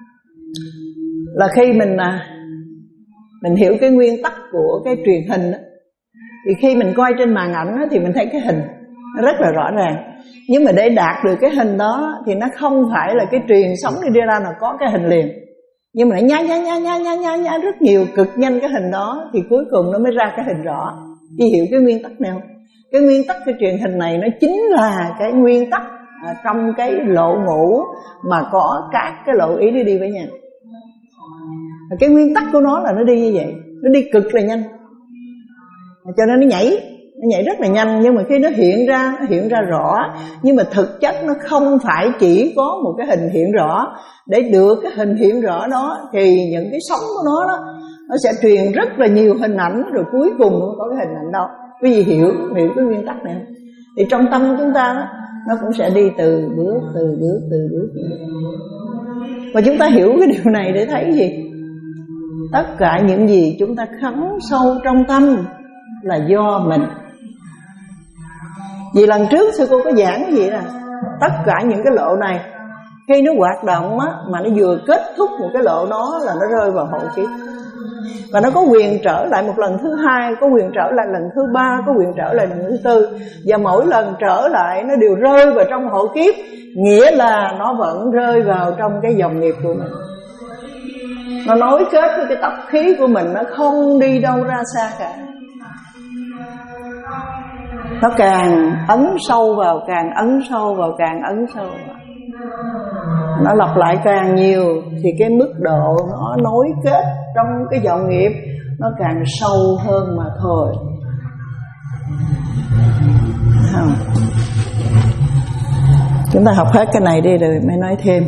Speaker 1: là khi mình mình hiểu cái nguyên tắc của cái truyền hình đó, thì khi mình coi trên màn ảnh đó, thì mình thấy cái hình nó rất là rõ ràng. Nhưng mà để đạt được cái hình đó thì nó không phải là cái truyền sóng đi đưa ra là có cái hình liền, nhưng mà nó nhá nhá nhá nhá nhá nhá nhá rất nhiều, cực nhanh cái hình đó, thì cuối cùng nó mới ra cái hình rõ. Chỉ hiểu cái nguyên tắc nào? Cái nguyên tắc cái truyền hình này nó chính là cái nguyên tắc à, trong cái lộ ngũ mà có các cái lộ ý đi đi với nhau. Cái nguyên tắc của nó là nó đi như vậy, nó đi cực là nhanh, cho nên nó nhảy, nó nhảy rất là nhanh. Nhưng mà khi nó hiện ra, nó hiện ra rõ, nhưng mà thực chất nó không phải chỉ có một cái hình hiện rõ. Để được cái hình hiện rõ đó thì những cái sóng của nó đó, nó sẽ truyền rất là nhiều hình ảnh, rồi cuối cùng nó có cái hình ảnh đâu. Cái gì hiểu, hiểu cái nguyên tắc này không? Thì trong tâm của chúng ta đó, nó cũng sẽ đi từ bước, từ bước, từ bước. Và chúng ta hiểu cái điều này để thấy gì? Tất cả những gì chúng ta khấn sâu trong tâm là do mình. Vì lần trước sư cô có giảng cái gì nè, tất cả những cái lộ này khi nó hoạt động á, mà nó vừa kết thúc một cái lộ đó là nó rơi vào hộ kiếp. Và nó có quyền trở lại một lần thứ hai, có quyền trở lại lần thứ ba, có quyền trở lại lần thứ tư. Và mỗi lần trở lại nó đều rơi vào trong hộ kiếp, nghĩa là nó vẫn rơi vào trong cái dòng nghiệp của mình. Nó nối kết với cái tập khí của mình, nó không đi đâu ra xa cả. Nó càng ấn sâu vào, càng ấn sâu vào, càng ấn sâu vào. Nó lặp lại càng nhiều thì cái mức độ nó nối kết trong cái dòng nghiệp nó càng sâu hơn mà thôi. Không. Chúng ta học hết cái này đi rồi mới nói thêm.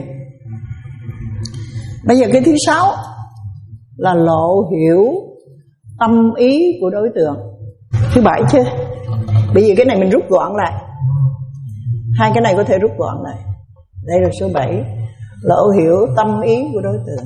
Speaker 1: Bây giờ cái thứ sáu là lộ hiểu tâm ý của đối tượng. Thứ bảy chứ. Bây giờ cái này mình rút gọn lại. Hai cái này có thể rút gọn lại. Đây là số bảy, lộ hiểu tâm ý của đối tượng.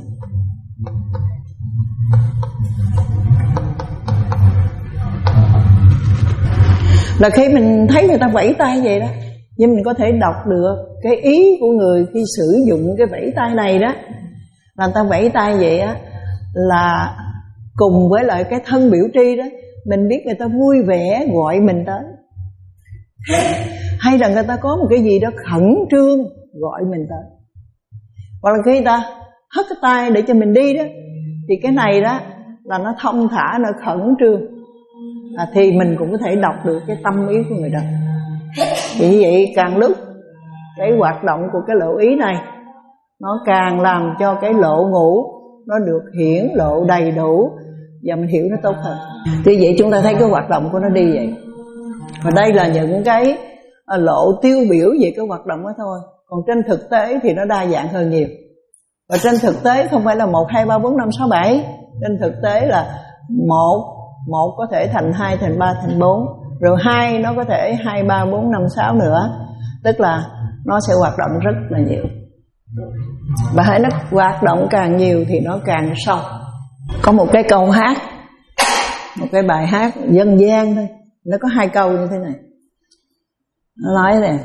Speaker 1: Là khi mình thấy người ta vẫy tay vậy đó, nhưng mình có thể đọc được cái ý của người khi sử dụng cái vẫy tay này đó. Là người ta vẫy tay vậy á, là cùng với lại cái thân biểu tri đó, mình biết người ta vui vẻ gọi mình tới, hay là người ta có một cái gì đó khẩn trương gọi mình tới. Hoặc là khi người ta hất cái tay để cho mình đi đó, thì cái này đó là nó thông thả, nó khẩn trương, à, thì mình cũng có thể đọc được cái tâm ý của người đó. Thì như vậy càng lúc cái hoạt động của cái lộ ý này nó càng làm cho cái lộ ngũ nó được hiển lộ đầy đủ và mình hiểu nó tốt hơn. Thì vậy chúng ta thấy cái hoạt động của nó đi vậy. Và đây là những cái lộ tiêu biểu về cái hoạt động đó thôi. Còn trên thực tế thì nó đa dạng hơn nhiều. Và trên thực tế không phải là một, hai, ba, bốn, năm, sáu, bảy. Trên thực tế là một, một có thể thành hai, thành ba, thành bốn. Rồi hai nó có thể hai, ba, bốn, năm, sáu nữa. Tức là nó sẽ hoạt động rất là nhiều. Và hãy nó hoạt động càng nhiều thì nó càng sâu. Có một cái câu hát, một cái bài hát dân gian thôi, nó có hai câu như thế này. Nó nói này: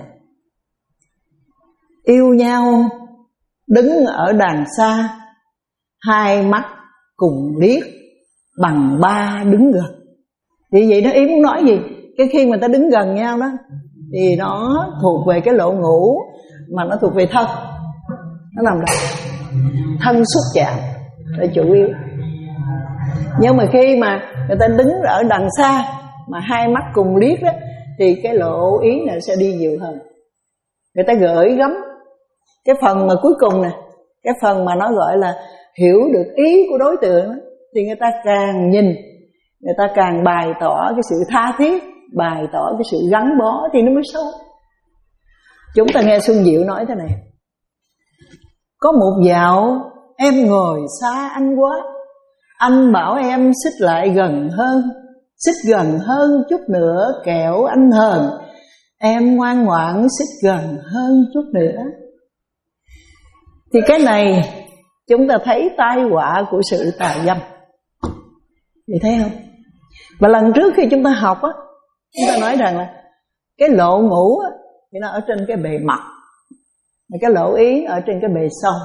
Speaker 1: yêu nhau đứng ở đằng xa, hai mắt cùng liếc bằng ba đứng gần. Thì vậy đó, ý muốn nói gì? Cái khi mà ta đứng gần nhau đó thì nó thuộc về cái lộ ngũ mà nó thuộc về thân. Nó nằm đâu? Thân xúc chạm là chủ yếu. Nhưng mà khi mà người ta đứng ở đằng xa mà hai mắt cùng liếc đó, thì cái lộ ý này sẽ đi nhiều hơn. Người ta gửi gắm cái phần mà cuối cùng nè, cái phần mà nó gọi là hiểu được ý của đối tượng đó, thì người ta càng nhìn, người ta càng bày tỏ cái sự tha thiết, bày tỏ cái sự gắn bó thì nó mới sâu. Chúng ta nghe Xuân Diệu nói thế này: có một dạo em ngồi xa anh quá, anh bảo em xích lại gần hơn, xích gần hơn chút nữa kẻo anh hờn. Em ngoan ngoãn xích gần hơn chút nữa. Thì cái này chúng ta thấy tai họa của sự tà dâm. Thì thấy không? Và lần trước khi chúng ta học á, chúng ta nói rằng là cái lộ ngũ á, thì nó ở trên cái bề mặt, và cái lộ ý ở trên cái bề sâu.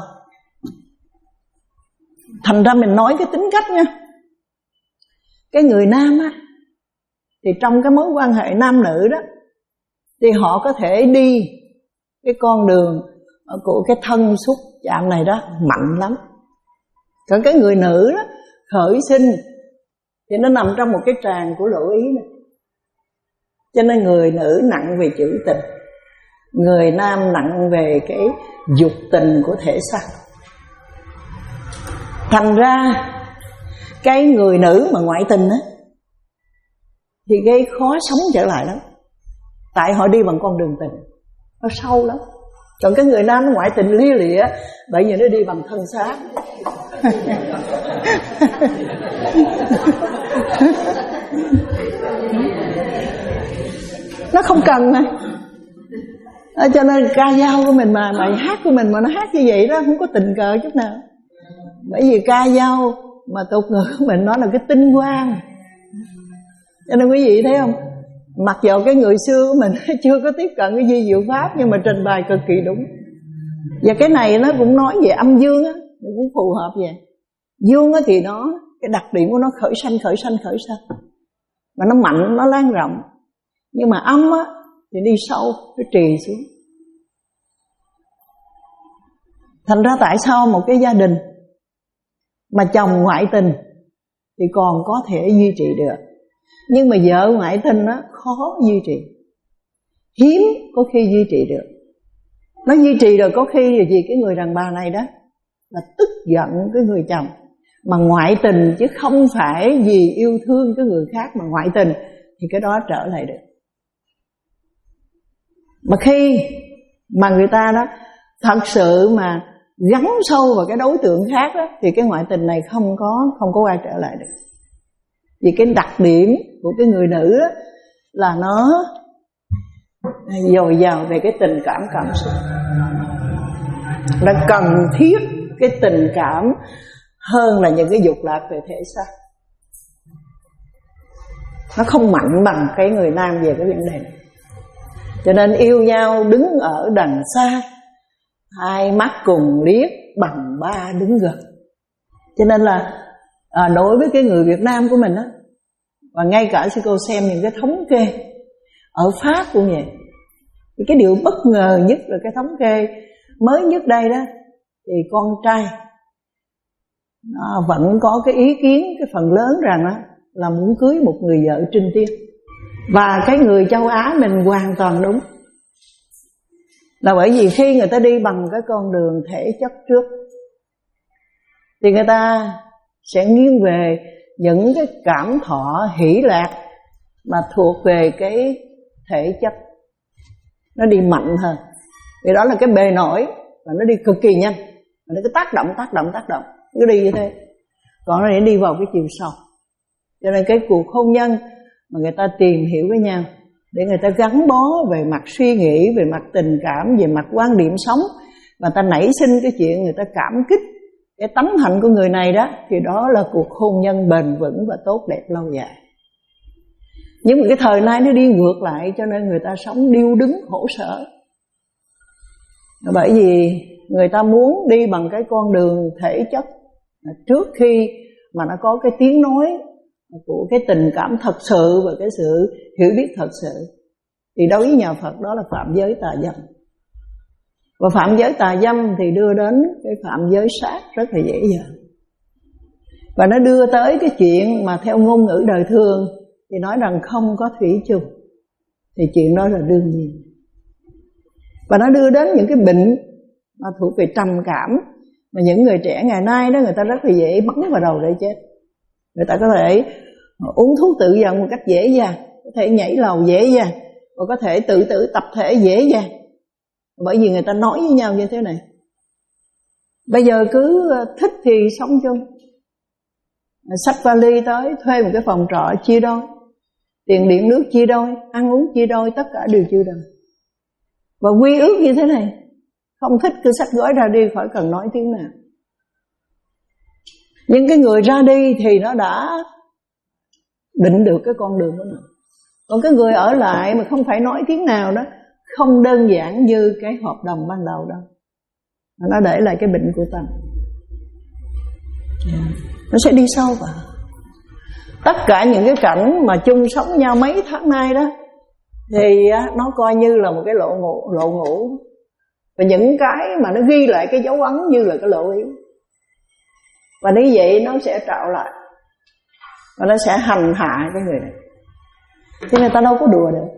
Speaker 1: Thành ra mình nói cái tính cách nha. Cái người nam á, thì trong cái mối quan hệ nam nữ đó, thì họ có thể đi cái con đường của cái thân xúc chạm này đó mạnh lắm. Còn cái người nữ đó, khởi sinh thì nó nằm trong một cái tràng của lộ ý này. Cho nên người nữ nặng về chữ tình, người nam nặng về cái dục tình của thể xác. Thành ra cái người nữ mà ngoại tình á, thì gây khó sống trở lại lắm. Tại họ đi bằng con đường tình, nó sâu lắm. Còn cái người nam nó ngoại tình lia lịa, bởi vì nó đi bằng thân xác. Nó không cần mà. À, cho nên ca dao của mình mà, bài hát của mình mà nó hát như vậy đó, không có tình cờ chút nào. Bởi vì ca dao mà tục ngữ của mình nó là cái tinh quang. Cho nên quý vị thấy không, mặc dù cái người xưa của mình chưa có tiếp cận cái di diệu pháp, nhưng mà trình bày cực kỳ đúng. Và cái này nó cũng nói về âm dương á, nó cũng phù hợp vậy. Dương á thì nó, cái đặc điểm của nó khởi sanh, khởi sanh, khởi sanh, mà nó mạnh, nó lan rộng. Nhưng mà âm á thì đi sâu, nó trì xuống. Thành ra tại sao một cái gia đình mà chồng ngoại tình thì còn có thể duy trì được, nhưng mà vợ ngoại tình á khó duy trì, hiếm có khi duy trì được. Nó duy trì được có khi là vì cái người đàn bà này đó là tức giận cái người chồng mà ngoại tình, chứ không phải vì yêu thương cái người khác mà ngoại tình, thì cái đó trở lại được. Mà khi mà người ta đó thật sự mà gắn sâu vào cái đối tượng khác đó, thì cái ngoại tình này không có không có quay trở lại được. Vì cái đặc điểm của cái người nữ đó là nó dồi dào về cái tình cảm cảm xúc, nó cần thiết cái tình cảm hơn là những cái dục lạc về thể xác. Nó không mạnh bằng cái người nam về cái vấn đề này. Cho nên yêu nhau đứng ở đằng xa, hai mắt cùng liếc bằng ba đứng gần. Cho nên là à, đối với cái người Việt Nam của mình á, và ngay cả sư cô xem những cái thống kê ở Pháp cũng vậy, thì cái điều bất ngờ nhất là cái thống kê mới nhất đây đó, thì con trai nó vẫn có cái ý kiến, cái phần lớn rằng đó, là muốn cưới một người vợ trinh tiết. Và cái người châu Á mình hoàn toàn đúng. Là bởi vì khi người ta đi bằng cái con đường thể chất trước, thì người ta sẽ nghiêng về những cái cảm thọ hỷ lạc mà thuộc về cái thể chất, nó đi mạnh hơn. Vì đó là cái bề nổi, và nó đi cực kỳ nhanh, nó cứ tác động, tác động, tác động, cứ đi như thế. Còn nó để đi vào cái chiều sâu. Cho nên cái cuộc hôn nhân mà người ta tìm hiểu với nhau, để người ta gắn bó về mặt suy nghĩ, về mặt tình cảm, về mặt quan điểm sống, và ta nảy sinh cái chuyện người ta cảm kích cái tấm hạnh của người này đó, thì đó là cuộc hôn nhân bền vững và tốt đẹp lâu dài. Nhưng mà cái thời nay nó đi ngược lại, cho nên người ta sống điêu đứng khổ sở. Bởi vì người ta muốn đi bằng cái con đường thể chất, trước khi mà nó có cái tiếng nói của cái tình cảm thật sự và cái sự hiểu biết thật sự. Thì đối với nhà Phật đó là phạm giới tà dâm. Và phạm giới tà dâm thì đưa đến cái phạm giới sát rất là dễ dàng. Và nó đưa tới cái chuyện mà theo ngôn ngữ đời thường thì nói rằng không có thủy chung. Thì chuyện đó là đương nhiên. Và nó đưa đến những cái bệnh mà thuộc về trầm cảm, mà những người trẻ ngày nay đó người ta rất là dễ bắn vào đầu để chết. Người ta có thể uống thuốc tự giận một cách dễ dàng, có thể nhảy lầu dễ dàng, và có thể tự tử tập thể dễ dàng. Bởi vì người ta nói với nhau như thế này: bây giờ cứ thích thì sống chung, xách vali tới, thuê một cái phòng trọ chia đôi, tiền điện nước chia đôi, ăn uống chia đôi, tất cả đều chia đôi. Và quy ước như thế này: không thích cứ xách gói ra đi, khỏi cần nói tiếng nào. Nhưng cái người ra đi thì nó đã định được cái con đường của mình. Còn cái người ở lại mà không phải nói tiếng nào đó, không đơn giản như cái hợp đồng ban đầu đâu, nó để lại cái bệnh của tâm. Nó sẽ đi sâu vào. Tất cả những cái cảnh mà chung sống nhau mấy tháng nay đó, thì nó coi như là một cái lộ ngủ, lộ ngủ. Và những cái mà nó ghi lại cái dấu ấn như là cái lộ yếu. Và như vậy nó sẽ trạo lại, và nó sẽ hành hạ cái người này. Chứ người ta đâu có đùa được.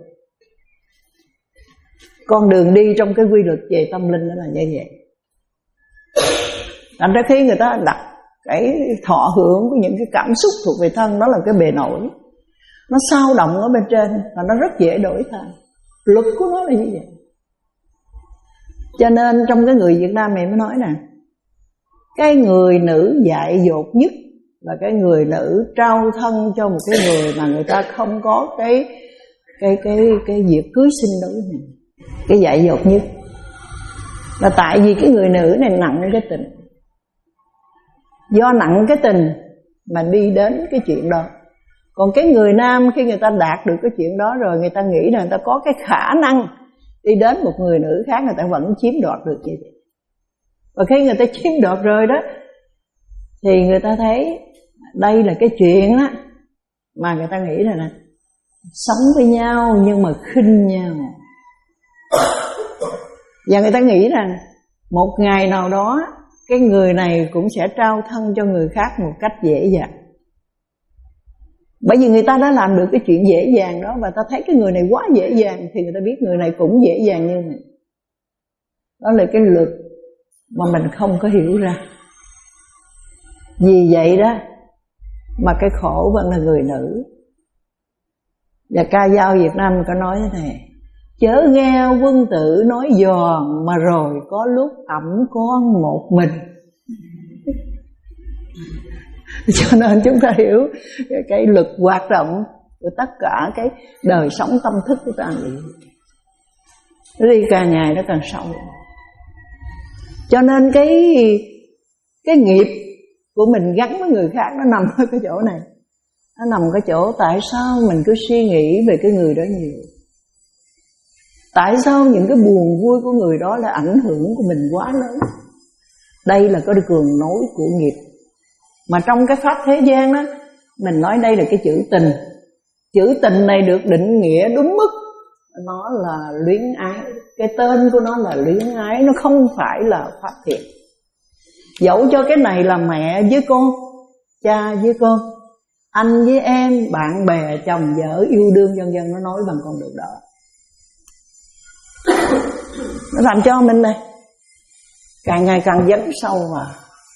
Speaker 1: Con đường đi trong cái quy luật về tâm linh đó là như vậy. Thành ra khi người ta đặt cái thọ hưởng của những cái cảm xúc thuộc về thân, đó là cái bề nổi, nó sao động ở bên trên và nó rất dễ đổi thay. Luật của nó là như vậy. Cho nên trong cái người Việt Nam này mới nói nè, cái người nữ dại dột nhất là cái người nữ trao thân cho một cái người mà người ta không có cái cái cái cái việc cưới sinh đối với mình. Cái dại dột nhất là tại vì cái người nữ này nặng cái tình. Do nặng cái tình mà đi đến cái chuyện đó. Còn cái người nam khi người ta đạt được cái chuyện đó rồi, người ta nghĩ là người ta có cái khả năng đi đến một người nữ khác, người ta vẫn chiếm đoạt được như vậy. Và khi người ta chiếm đoạt rồi đó, thì người ta thấy đây là cái chuyện đó mà người ta nghĩ là, là sống với nhau nhưng mà khinh nhau. Và người ta nghĩ rằng một ngày nào đó cái người này cũng sẽ trao thân cho người khác một cách dễ dàng. Bởi vì người ta đã làm được cái chuyện dễ dàng đó, và ta thấy cái người này quá dễ dàng, thì người ta biết người này cũng dễ dàng như mình. Đó là cái luật mà mình không có hiểu ra. Vì vậy đó mà cái khổ vẫn là người nữ. Và ca dao Việt Nam có nói thế này: chớ nghe quân tử nói giòn, mà rồi có lúc ẵm con một mình. Cho nên chúng ta hiểu cái, cái lực hoạt động của tất cả cái đời sống tâm thức của ta là nó đi càng ngày nó càng sâu. Cho nên cái cái nghiệp của mình gắn với người khác nó nằm ở cái chỗ này. Nó nằm cái chỗ tại sao mình cứ suy nghĩ về cái người đó nhiều. Tại sao những cái buồn vui của người đó là ảnh hưởng của mình quá lớn. Đây là cái cường nối của nghiệp. Mà trong cái pháp thế gian đó, mình nói đây là cái chữ tình. Chữ tình này được định nghĩa đúng mức, nó là luyến ái. Cái tên của nó là luyến ái, nó không phải là pháp thiện. Dẫu cho cái này là mẹ với con, cha với con, anh với em, bạn bè, chồng vợ, yêu đương vân vân, nó nói bằng con đường đó. Nó làm cho mình này càng ngày càng dấn sâu vào.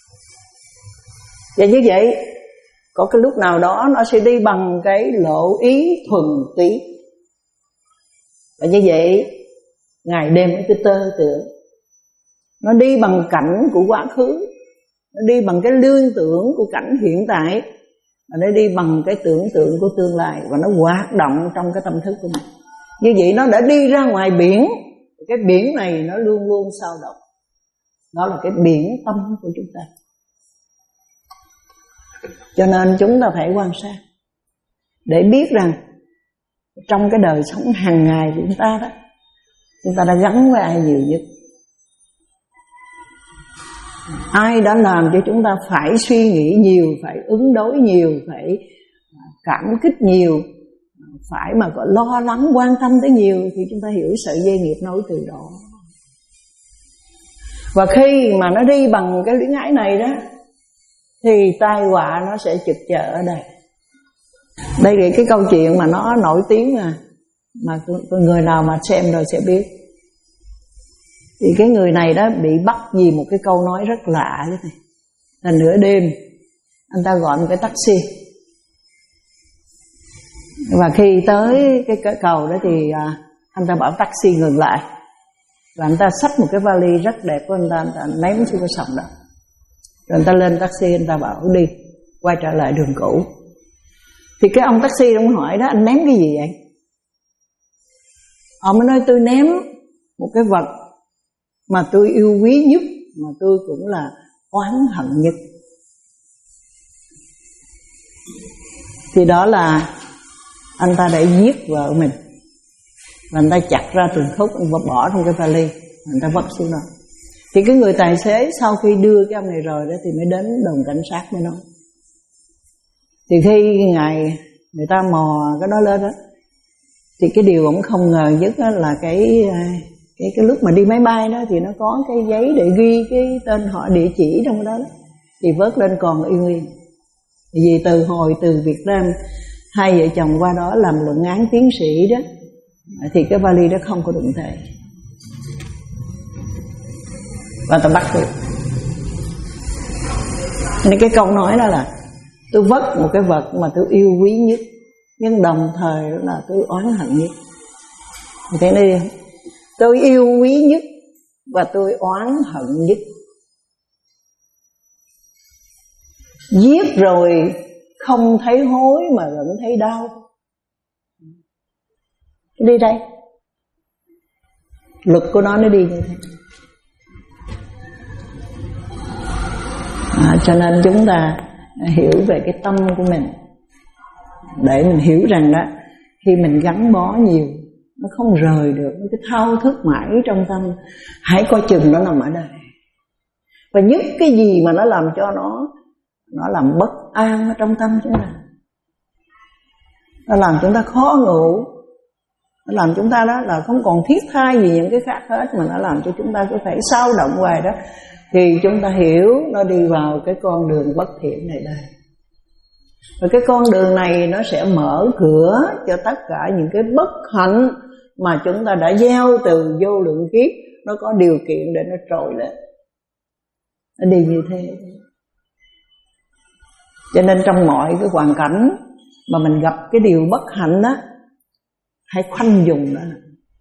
Speaker 1: Và như vậy có cái lúc nào đó nó sẽ đi bằng cái lộ ý thuần túy. Và như vậy ngày đêm cái tơ tưởng, nó đi bằng cảnh của quá khứ, nó đi bằng cái liên tưởng của cảnh hiện tại, và nó đi bằng cái tưởng tượng của tương lai, và nó hoạt động trong cái tâm thức của mình. Như vậy nó đã đi ra ngoài biển. Cái biển này nó luôn luôn sao động. Đó là cái biển tâm của chúng ta. Cho nên chúng ta phải quan sát để biết rằng trong cái đời sống hàng ngày của chúng ta đó, chúng ta đã gắn với ai nhiều nhất? Ai đã làm cho chúng ta phải suy nghĩ nhiều, phải ứng đối nhiều, phải cảm kích nhiều, phải mà gọi lo lắng quan tâm tới nhiều, thì chúng ta hiểu sợi dây nghiệp nối từ đó. Và khi mà nó đi bằng cái luyến ái này đó, thì tai họa nó sẽ trực chờ ở đây. Đây là cái câu chuyện mà nó nổi tiếng mà mà người nào mà xem rồi sẽ biết. Thì cái người này đó bị bắt vì một cái câu nói rất lạ thế này. Là nửa đêm anh ta gọi một cái taxi, và khi tới cái cầu đó thì anh ta bảo taxi ngừng lại, và anh ta xách một cái vali rất đẹp của anh ta, anh ta ném xuống cái sông đó. Rồi anh ta lên taxi, anh ta bảo đi quay trở lại đường cũ. Thì cái ông taxi ông hỏi đó, anh ném cái gì vậy? Ông mới nói tôi ném một cái vật mà tôi yêu quý nhất, mà tôi cũng là oán hận nhất. Thì đó là anh ta đã giết vợ mình, và anh ta chặt ra từng khúc, anh ta bỏ trong cái vali, anh ta vứt xuống đó. Thì cái người tài xế sau khi đưa cái ông này rồi đó thì mới đến đồn cảnh sát mới nói. Thì khi ngày người ta mò cái đó lên đó, thì cái điều ông không ngờ nhất đó là cái cái cái lúc mà đi máy bay đó thì nó có cái giấy để ghi cái tên họ, địa chỉ trong đó, đó. Thì vớt lên còn y nguyên. Vì từ hồi từ Việt Nam hai vợ chồng qua đó làm luận án tiến sĩ đó, thì cái vali đó không có đụng thể, và ta bắt được. Nên cái câu nói đó là tôi vất một cái vật mà tôi yêu quý nhất, nhưng đồng thời là tôi oán hận nhất. Thế nên tôi yêu quý nhất và tôi oán hận nhất. Giết rồi không thấy hối mà vẫn thấy đau. Đi đây, luật của nó nó đi như thế. À, cho nên chúng ta hiểu về cái tâm của mình, để mình hiểu rằng đó, khi mình gắn bó nhiều, nó không rời được, nó cứ thao thức mãi trong tâm. Hãy coi chừng nó nằm ở đây. Và nhất cái gì mà nó làm cho nó Nó làm bất an ở trong tâm chúng ta, nó làm chúng ta khó ngủ, nó làm chúng ta đó là không còn thiết tha gì những cái khác hết, mà nó làm cho chúng ta có thể xao động hoài đó. Thì chúng ta hiểu nó đi vào cái con đường bất thiện này đây. Và cái con đường này nó sẽ mở cửa cho tất cả những cái bất hạnh mà chúng ta đã gieo từ vô lượng kiếp, nó có điều kiện để nó trồi lên. Nó đi như thế. Cho nên trong mọi cái hoàn cảnh mà mình gặp cái điều bất hạnh đó, hãy khoanh dùng nó,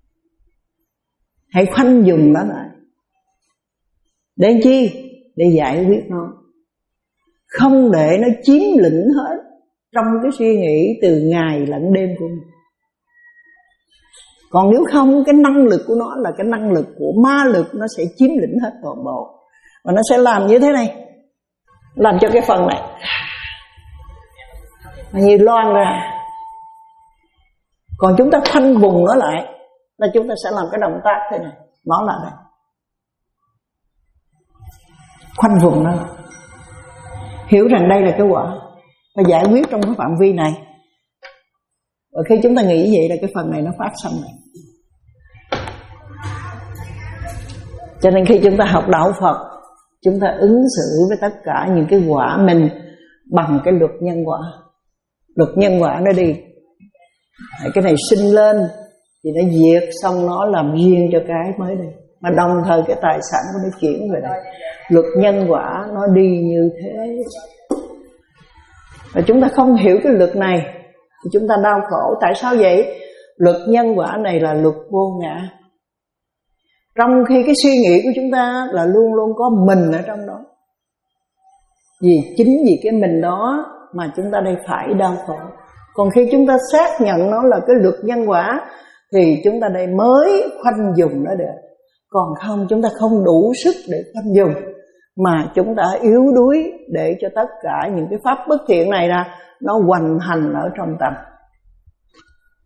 Speaker 1: hãy khoanh dùng nó lại. Để chi? Để giải quyết nó, không để nó chiếm lĩnh hết trong cái suy nghĩ từ ngày lẫn đêm của mình. Còn nếu không, cái năng lực của nó là cái năng lực của ma lực, nó sẽ chiếm lĩnh hết toàn bộ. Và nó sẽ làm như thế này, làm cho cái phần này như loan ra. Còn chúng ta khoanh vùng nó lại là chúng ta sẽ làm cái động tác thế này, nó lại đây, khoanh vùng nó, hiểu rằng đây là cái quả và giải quyết trong cái phạm vi này. Và khi chúng ta nghĩ vậy là cái phần này nó phát xong này. Cho nên khi chúng ta học đạo Phật, chúng ta ứng xử với tất cả những cái quả mình bằng cái luật nhân quả. Luật nhân quả nó đi, cái này sinh lên thì nó diệt, xong nó làm riêng cho cái mới đi, mà đồng thời cái tài sản của nó chuyển về đây. Luật nhân quả nó đi như thế. Và chúng ta không hiểu cái luật này thì chúng ta đau khổ. Tại sao vậy? Luật nhân quả này là luật vô ngã, trong khi cái suy nghĩ của chúng ta là luôn luôn có mình ở trong đó. Vì chính vì cái mình đó mà chúng ta đây phải đau khổ. Còn khi chúng ta xác nhận nó là cái luật nhân quả thì chúng ta đây mới khoanh dùng nó được. Còn không, chúng ta không đủ sức để khoanh dùng, mà chúng ta yếu đuối để cho tất cả những cái pháp bất thiện này là nó hoành hành ở trong tâm.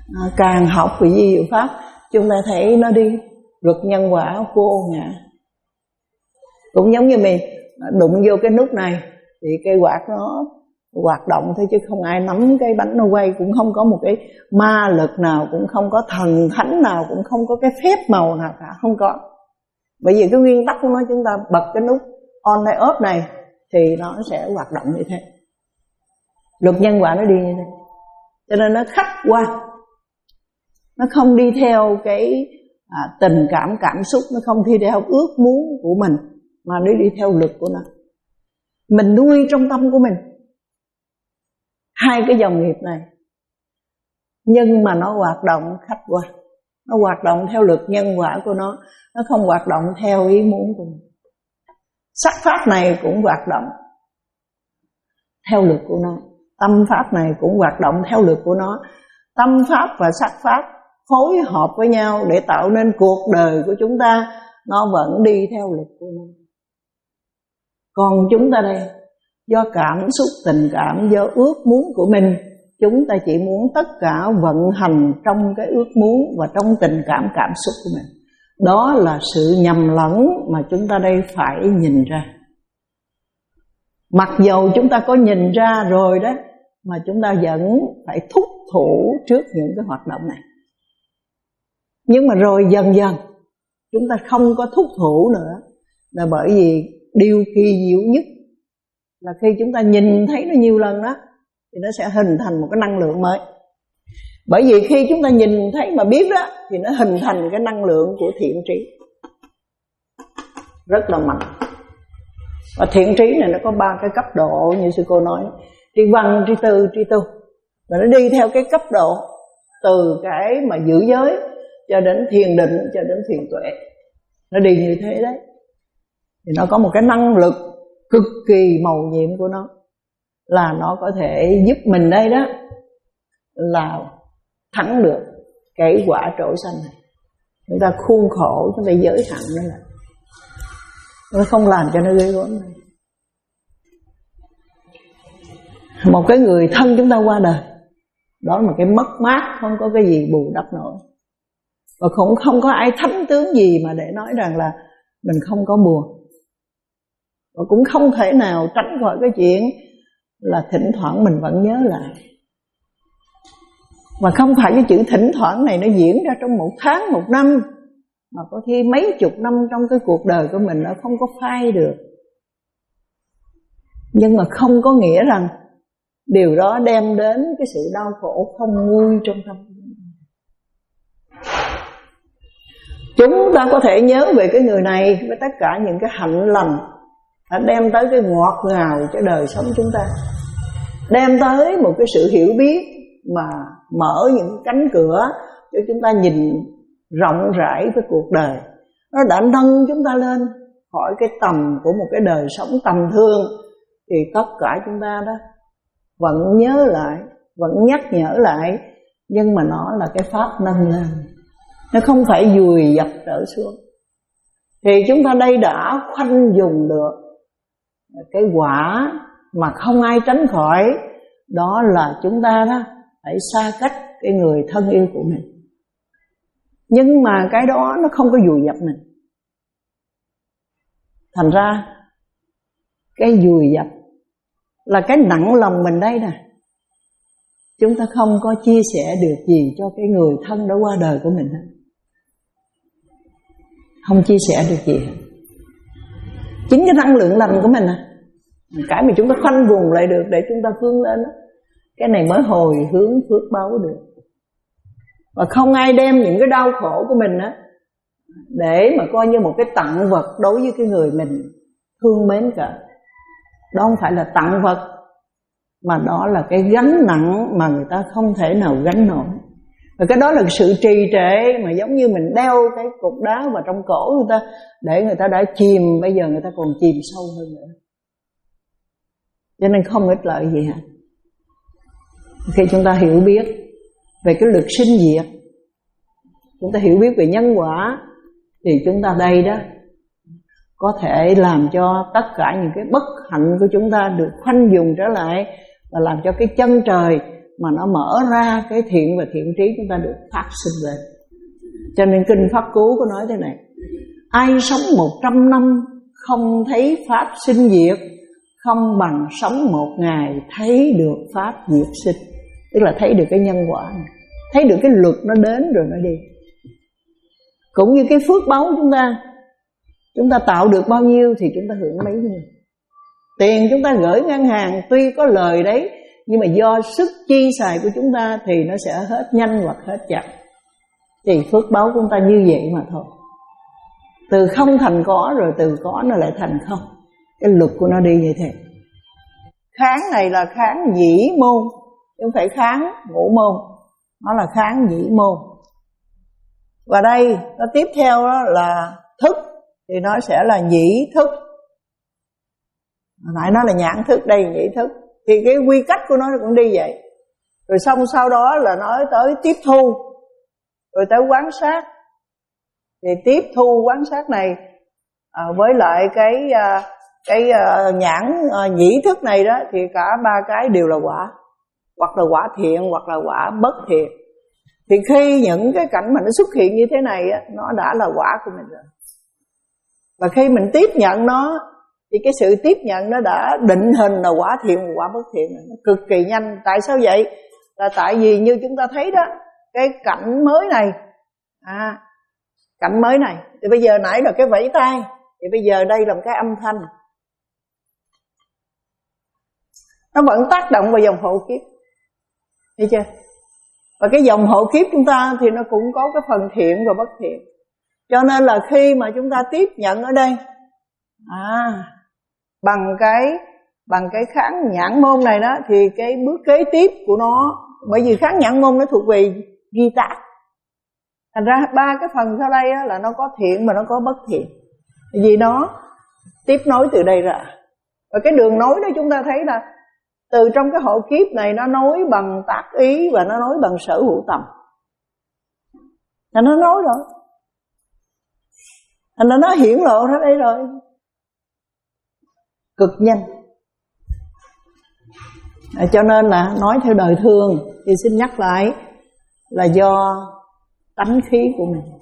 Speaker 1: à, càng học về vi diệu pháp chúng ta thấy nó đi luật nhân quả vô ngã. Cũng giống như mình đụng vô cái nút này thì cây quạt nó hoạt động thôi, chứ không ai nắm cái bánh nó quay, cũng không có một cái ma lực nào, cũng không có thần thánh nào, cũng không có cái phép màu nào cả, không có. Bởi vì cái nguyên tắc của nó, chúng ta bật cái nút on hay off này thì nó sẽ hoạt động như thế. Luật nhân quả nó đi như thế, cho nên nó khách quan, nó không đi theo cái à, tình cảm cảm xúc, nó không đi theo ước muốn của mình, mà nó đi theo luật của nó. Mình nuôi trong tâm của mình hai cái dòng nghiệp này, nhưng mà nó hoạt động khách quan, nó hoạt động theo luật nhân quả của nó, nó không hoạt động theo ý muốn của mình. Sắc pháp này cũng hoạt động theo luật của nó, tâm pháp này cũng hoạt động theo luật của nó. Tâm pháp và sắc pháp phối hợp với nhau để tạo nên cuộc đời của chúng ta, nó vẫn đi theo luật của nó. Còn chúng ta đây, do cảm xúc tình cảm, do ước muốn của mình, chúng ta chỉ muốn tất cả vận hành trong cái ước muốn và trong tình cảm cảm xúc của mình. Đó là sự nhầm lẫn mà chúng ta đây phải nhìn ra. Mặc dầu chúng ta có nhìn ra rồi đó, mà chúng ta vẫn phải thúc thủ trước những cái hoạt động này. Nhưng mà rồi dần dần chúng ta không có thúc thủ nữa, là bởi vì điều kỳ diệu nhất là khi chúng ta nhìn thấy nó nhiều lần đó, thì nó sẽ hình thành một cái năng lượng mới. Bởi vì khi chúng ta nhìn thấy mà biết đó, thì nó hình thành cái năng lượng của thiện trí rất là mạnh. Và thiện trí này nó có ba cái cấp độ như sư cô nói: tri văn, tri tư, tri tu. Và nó đi theo cái cấp độ, từ cái mà giữ giới cho đến thiền định, cho đến thiền tuệ. Nó đi như thế đấy. Thì nó có một cái năng lực cực kỳ màu nhiệm của nó, là nó có thể giúp mình đây đó là thắng được cái quả trổ sanh này. Chúng ta khuôn khổ, chúng ta giới hạn nó lại, nó không làm cho nó ghê gớm này. Một cái người thân chúng ta qua đời, đó là một cái mất mát không có cái gì bù đắp nổi. Và cũng không có ai thánh tướng gì mà để nói rằng là mình không có buồn. Và cũng không thể nào tránh khỏi cái chuyện là thỉnh thoảng mình vẫn nhớ lại. Và không phải cái chữ thỉnh thoảng này nó diễn ra trong một tháng, một năm, mà có khi mấy chục năm trong cái cuộc đời của mình nó không có phai được. Nhưng mà không có nghĩa rằng điều đó đem đến cái sự đau khổ không nguôi trong tâm. Chúng ta có thể nhớ về cái người này với tất cả những cái hạnh lành đã đem tới cái ngọt ngào cho đời sống chúng ta, đem tới một cái sự hiểu biết mà mở những cánh cửa cho chúng ta nhìn rộng rãi với cuộc đời. Nó đã nâng chúng ta lên khỏi cái tầm của một cái đời sống tầm thường. Thì tất cả chúng ta đó vẫn nhớ lại, vẫn nhắc nhở lại, nhưng mà nó là cái pháp nâng lên, nó không phải vùi dập trở xuống. Thì chúng ta đây đã khoanh dùng được cái quả mà không ai tránh khỏi, đó là chúng ta đó phải xa cách cái người thân yêu của mình. Nhưng mà cái đó nó không có vùi dập mình. Thành ra cái vùi dập là cái nặng lòng mình đây nè. Chúng ta không có chia sẻ được gì cho cái người thân đã qua đời của mình hết. Không chia sẻ được gì hết. Chính cái năng lượng lành của mình à, cái mà chúng ta khoanh vùng lại được để chúng ta vươn lên đó, cái này mới hồi hướng phước báo được. Và không ai đem những cái đau khổ của mình á để mà coi như một cái tặng vật đối với cái người mình thương mến cả. Đó không phải là tặng vật, mà đó là cái gánh nặng mà người ta không thể nào gánh nổi. Và cái đó là sự trì trệ, mà giống như mình đeo cái cục đá vào trong cổ người ta, để người ta đã chìm, bây giờ người ta còn chìm sâu hơn nữa. Cho nên không ích lợi gì hả? Khi chúng ta hiểu biết về cái luật sinh diệt, chúng ta hiểu biết về nhân quả, thì chúng ta đây đó có thể làm cho tất cả những cái bất hạnh của chúng ta được khoanh vùng trở lại, và làm cho cái chân trời mà nó mở ra cái thiện và thiện trí chúng ta được phát sinh lên. Cho nên kinh Pháp Cú có nói thế này: ai sống một trăm năm không thấy pháp sinh diệt, không bằng sống một ngày thấy được pháp diệt sinh. Tức là thấy được cái nhân quả này, thấy được cái luật nó đến rồi nó đi. Cũng như cái phước báu chúng ta, chúng ta tạo được bao nhiêu thì chúng ta hưởng bấy nhiêu. Tiền chúng ta gửi ngân hàng tuy có lời đấy, nhưng mà do sức chi xài của chúng ta thì nó sẽ hết nhanh hoặc hết chậm. Thì phước báu của chúng ta như vậy mà thôi. Từ không thành có, rồi từ có nó lại thành không. Cái luật của nó đi như thế. Kháng này là kháng dĩ môn, chứ không phải kháng ngũ môn. Nó là kháng dĩ môn. Và đây nó tiếp theo đó là thức, thì nó sẽ là nhĩ thức. Nãy nó là nhãn thức, đây nhĩ thức. Thì cái quy cách của nó cũng đi vậy. Rồi xong sau đó là nói tới tiếp thu, rồi tới quán sát. Thì tiếp thu quán sát này à, với lại cái à, cái à, nhãn à, nhĩ thức này đó, thì cả ba cái đều là quả. Hoặc là quả thiện, hoặc là quả bất thiện. Thì khi những cái cảnh mà nó xuất hiện như thế này á, nó đã là quả của mình rồi. Và khi mình tiếp nhận nó, thì cái sự tiếp nhận nó đã định hình là quả thiện và quả bất thiện, nó cực kỳ nhanh. Tại sao vậy? Là tại vì như chúng ta thấy đó, cái cảnh mới này, à, cảnh mới này, thì bây giờ nãy là cái vẫy tay, thì bây giờ đây là một cái âm thanh, nó vẫn tác động vào dòng hộ kiếp, thấy chưa? Và cái dòng hộ kiếp chúng ta thì nó cũng có cái phần thiện và bất thiện. Cho nên là khi mà chúng ta tiếp nhận ở đây, à, bằng cái bằng cái kháng nhãn môn này đó, thì cái bước kế tiếp của nó, bởi vì kháng nhãn môn nó thuộc về ghi tác, thành ra ba cái phần sau đây á, là nó có thiện mà nó có bất thiện, vì nó tiếp nối từ đây ra. Và cái đường nối đó chúng ta thấy là từ trong cái hộ kiếp này nó nối bằng tác ý và nó nối bằng sở hữu tầm, là nó nối rồi, thành ra nó hiển lộ ra đây rồi, cực nhanh. À, cho nên là nói theo đời thường thì xin nhắc lại là do tánh khí của mình.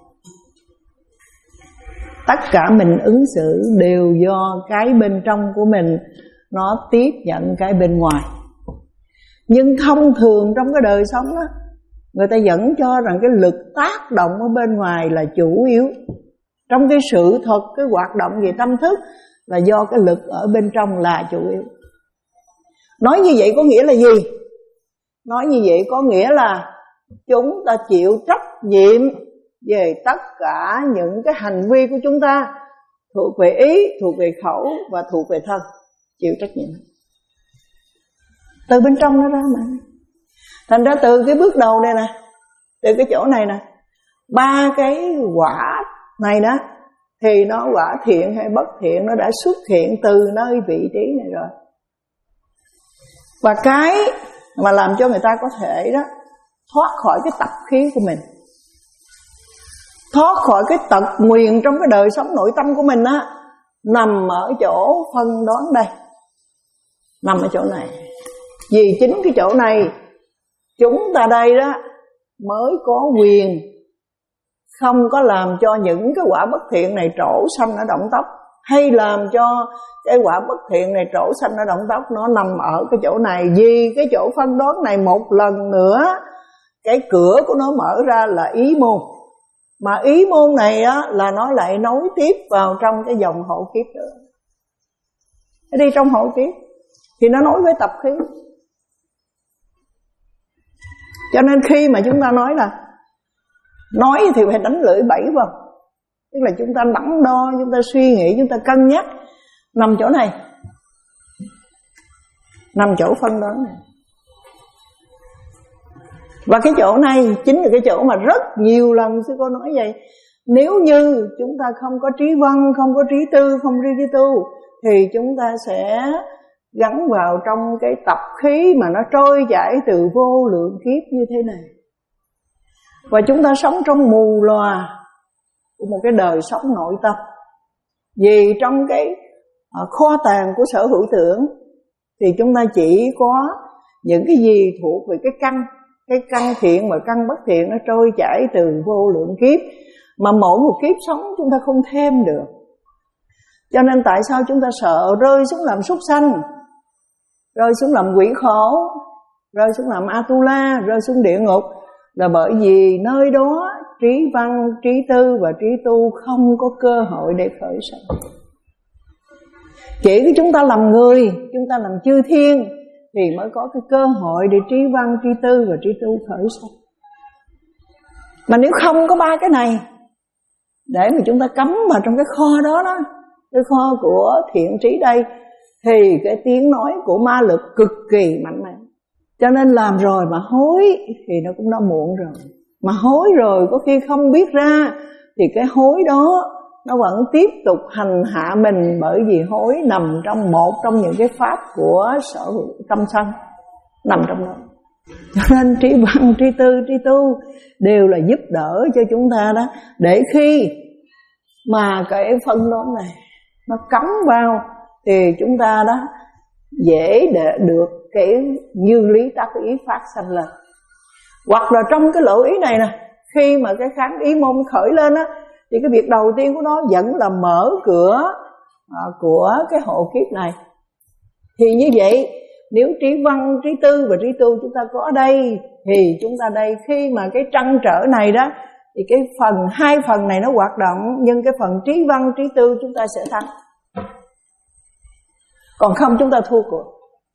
Speaker 1: Tất cả mình ứng xử đều do cái bên trong của mình nó tiếp nhận cái bên ngoài. Nhưng thông thường trong cái đời sống đó, người ta vẫn cho rằng cái lực tác động ở bên ngoài là chủ yếu. Trong cái sự thật, cái hoạt động về tâm thức là do cái lực ở bên trong là chủ yếu. Nói như vậy có nghĩa là gì? Nói như vậy có nghĩa là chúng ta chịu trách nhiệm về tất cả những cái hành vi của chúng ta, thuộc về ý, thuộc về khẩu và thuộc về thân, chịu trách nhiệm. Từ bên trong nó ra mà. Thành ra từ cái bước đầu đây nè, từ cái chỗ này nè, ba cái quả này đó, thì nó quả thiện hay bất thiện nó đã xuất hiện từ nơi vị trí này rồi. Và cái mà làm cho người ta có thể đó thoát khỏi cái tập khí của mình, thoát khỏi cái tật nguyền trong cái đời sống nội tâm của mình á, nằm ở chỗ phân đoán đây, nằm ở chỗ này. Vì chính cái chỗ này chúng ta đây đó mới có quyền không có làm cho những cái quả bất thiện này trổ xanh ở động tóc, hay làm cho cái quả bất thiện này trổ xanh ở động tóc. Nó nằm ở cái chỗ này, vì cái chỗ phân đoán này một lần nữa cái cửa của nó mở ra là ý môn. Mà ý môn này á, là nó lại nối tiếp vào trong cái dòng hộ kiếp nữa. Nó đi trong hộ kiếp thì nó nối với tập khí. Cho nên khi mà chúng ta nói là nói thì phải đánh lưỡi bảy vòng, tức là chúng ta đắn đo, chúng ta suy nghĩ, chúng ta cân nhắc, nằm chỗ này, nằm chỗ phân đoán này. Và cái chỗ này chính là cái chỗ mà rất nhiều lần sư cô nói vậy. Nếu như chúng ta không có trí văn, không có trí tư, không có trí tu, thì chúng ta sẽ gắn vào trong cái tập khí mà nó trôi chảy từ vô lượng kiếp như thế này. Và chúng ta sống trong mù lòa của một cái đời sống nội tâm. Vì trong cái kho tàng của sở hữu tưởng thì chúng ta chỉ có những cái gì thuộc về cái căn, cái căn thiện và căn bất thiện nó trôi chảy từ vô lượng kiếp, mà mỗi một kiếp sống chúng ta không thêm được. Cho nên tại sao chúng ta sợ rơi xuống làm súc sanh, rơi xuống làm quỷ khổ, rơi xuống làm Atula, rơi xuống địa ngục, là bởi vì nơi đó trí văn, trí tư và trí tu không có cơ hội để khởi sanh. Chỉ có chúng ta làm người, chúng ta làm chư thiên thì mới có cái cơ hội để trí văn, trí tư và trí tu khởi sanh. Mà nếu không có ba cái này để mà chúng ta cắm vào trong cái kho đó đó, cái kho của thiện trí đây, thì cái tiếng nói của ma lực cực kỳ mạnh mẽ. Cho nên làm rồi mà hối thì nó cũng đã muộn rồi. Mà hối rồi có khi không biết ra thì cái hối đó nó vẫn tiếp tục hành hạ mình, bởi vì hối nằm trong một trong những cái pháp của sở hữu tâm sân, nằm trong đó. Cho nên trí văn, trí tư, trí tu đều là giúp đỡ cho chúng ta đó, để khi mà cái phân lớn này nó cắm vào thì chúng ta đó dễ để được cái như lý tác ý phát sanh lên. Hoặc là trong cái lộ ý này nè, khi mà cái kháng ý môn khởi lên á, thì cái việc đầu tiên của nó vẫn là mở cửa à, của cái hộ kiếp này. Thì như vậy, nếu trí văn, trí tư và trí tu chúng ta có ở đây, thì chúng ta đây khi mà cái trăn trở này đó, thì cái phần hai phần này nó hoạt động, nhưng cái phần trí văn, trí tư chúng ta sẽ thắng. Còn không chúng ta thua cuộc.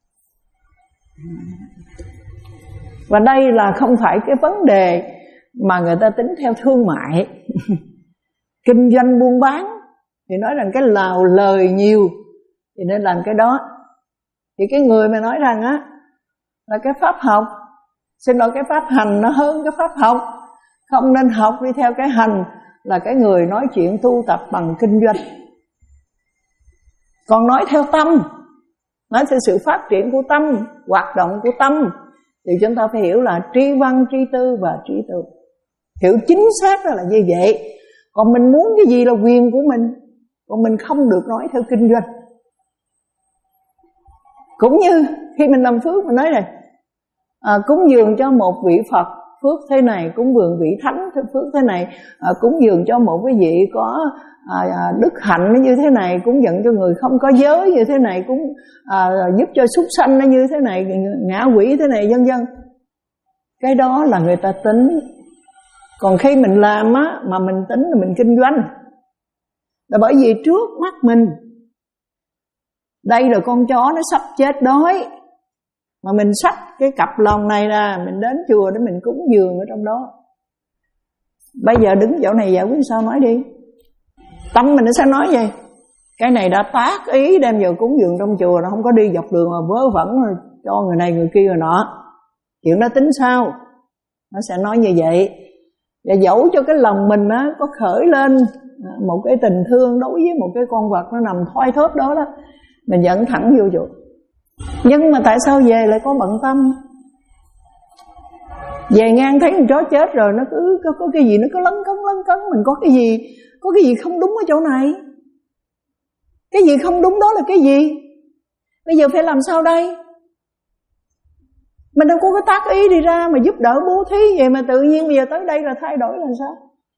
Speaker 1: Và đây là không phải cái vấn đề mà người ta tính theo thương mại kinh doanh buôn bán, thì nói rằng cái lào lời nhiều thì nên làm cái đó. Thì cái người mà nói rằng á là cái pháp học, xin lỗi, cái pháp hành nó hơn cái pháp học, không nên học đi theo cái hành, là cái người nói chuyện tu tập bằng kinh doanh. Còn nói theo tâm, nói theo sự phát triển của tâm, hoạt động của tâm, thì chúng ta phải hiểu là trí văn, trí tư và trí tu. Hiểu chính xác đó là như vậy. Còn mình muốn cái gì là quyền của mình, còn mình không được nói theo kinh doanh. Cũng như khi mình làm phước, mình nói này à, cúng dường cho một vị Phật phước thế này, cúng dường vị Thánh phước thế này, à, cúng dường cho một cái vị có à, đức hạnh như thế này, cúng dường cho người không có giới như thế này, cúng à, giúp cho súc sanh nó như thế này, ngã quỷ thế này, vân vân. Cái đó là người ta tính. Còn khi mình làm á, mà mình tính là mình kinh doanh, là bởi vì trước mắt mình đây là con chó nó sắp chết đói, mà mình xách cái cặp lòng này ra, mình đến chùa để mình cúng dường ở trong đó. Bây giờ đứng chỗ này giải quyết sao nói đi. Tâm mình nó sẽ nói vậy. Cái này đã tác ý đem vào cúng dường trong chùa, nó không có đi dọc đường mà vớ vẩn cho người này người kia rồi nọ. Chuyện đó tính sao? Nó sẽ nói như vậy. Và dẫu cho cái lòng mình á có khởi lên một cái tình thương đối với một cái con vật nó nằm thoi thóp đó đó, mình dẫn thẳng vô chùa. Nhưng mà tại sao về lại có bận tâm? Về ngang thấy con chó chết rồi, nó cứ có, có cái gì nó cứ lấn cấn lấn cấn, mình có cái gì có cái gì không đúng ở chỗ này. Cái gì không đúng đó là cái gì? Bây giờ phải làm sao đây? Mình đâu có cái tác ý đi ra mà giúp đỡ bố thí vậy, mà tự nhiên bây giờ tới đây là thay đổi là sao?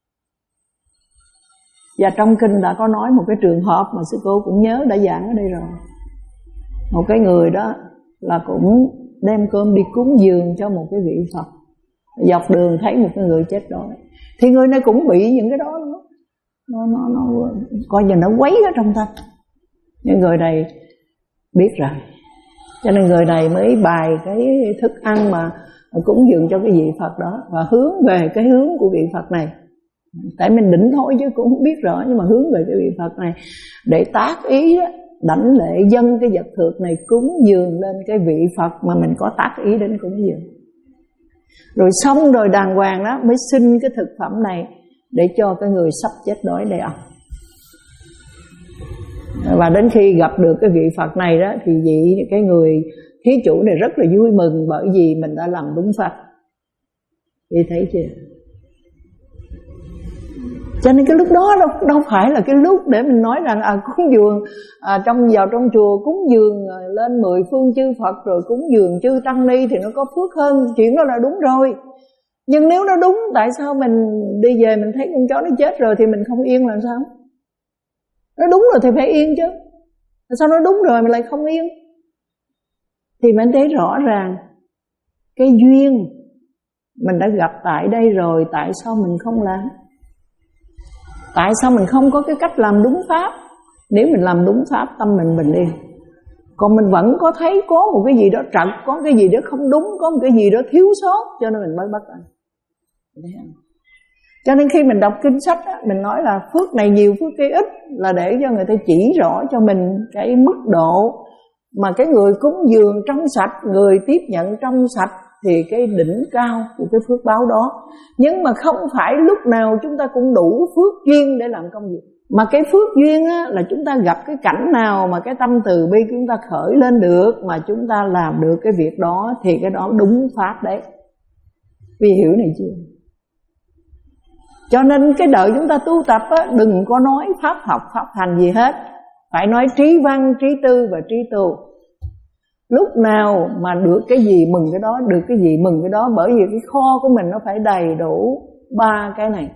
Speaker 1: Và trong kinh đã có nói một cái trường hợp mà sư cô cũng nhớ đã giảng ở đây rồi. Một cái người đó là cũng đem cơm đi cúng dường cho một cái vị Phật. Dọc đường thấy một cái người chết đói, thì người này cũng bị những cái đó nữa. Nó, nó, nó coi như nó quấy ở trong tâm. Nhưng người này biết rồi, cho nên người này mới bày cái thức ăn mà cúng dường cho cái vị Phật đó, và hướng về cái hướng của vị Phật này. Tại mình định thôi chứ cũng không biết rõ, nhưng mà hướng về cái vị Phật này để tác ý đó, đảnh lễ dâng cái vật thực này cúng dường lên cái vị Phật mà mình có tác ý đến cúng dường. Rồi xong rồi đàng hoàng đó mới xin cái thực phẩm này để cho cái người sắp chết đói để ăn. Và đến khi gặp được cái vị Phật này đó, thì vị cái người thí chủ này rất là vui mừng, bởi vì mình đã làm đúng Phật. Thì thấy chưa? Cho nên cái lúc đó đâu, đâu phải là cái lúc để mình nói rằng à, cúng dường à, trong vào trong chùa cúng dường à, lên mười phương chư Phật rồi cúng dường chư Tăng Ni thì nó có phước hơn. Chuyện đó là đúng rồi. Nhưng nếu nó đúng, tại sao mình đi về mình thấy con chó nó chết rồi thì mình không yên làm sao? Nó đúng rồi thì phải yên chứ. Sao nó đúng rồi mà lại không yên? Thì mình thấy rõ ràng cái duyên mình đã gặp tại đây rồi, tại sao mình không làm? Tại sao mình không có cái cách làm đúng pháp? Nếu mình làm đúng pháp, tâm mình bình yên. Còn mình vẫn có thấy có một cái gì đó trật, có cái gì đó không đúng, có một cái gì đó thiếu sót, cho nên mình mới bất an. Cho nên khi mình đọc kinh sách á, mình nói là phước này nhiều, phước kia ít, là để cho người ta chỉ rõ cho mình cái mức độ mà cái người cúng dường trong sạch, người tiếp nhận trong sạch thì cái đỉnh cao của cái phước báo đó. Nhưng mà không phải lúc nào chúng ta cũng đủ phước duyên để làm công việc. Mà cái phước duyên á, là chúng ta gặp cái cảnh nào mà cái tâm từ bi chúng ta khởi lên được, mà chúng ta làm được cái việc đó thì cái đó đúng pháp đấy. Vì hiểu này chưa? Cho nên cái đợi chúng ta tu tập á, đừng có nói pháp học, pháp hành gì hết. Phải nói trí văn, trí tư và trí tu. Lúc nào mà được cái gì mừng cái đó, được cái gì mừng cái đó. Bởi vì cái kho của mình nó phải đầy đủ ba cái này.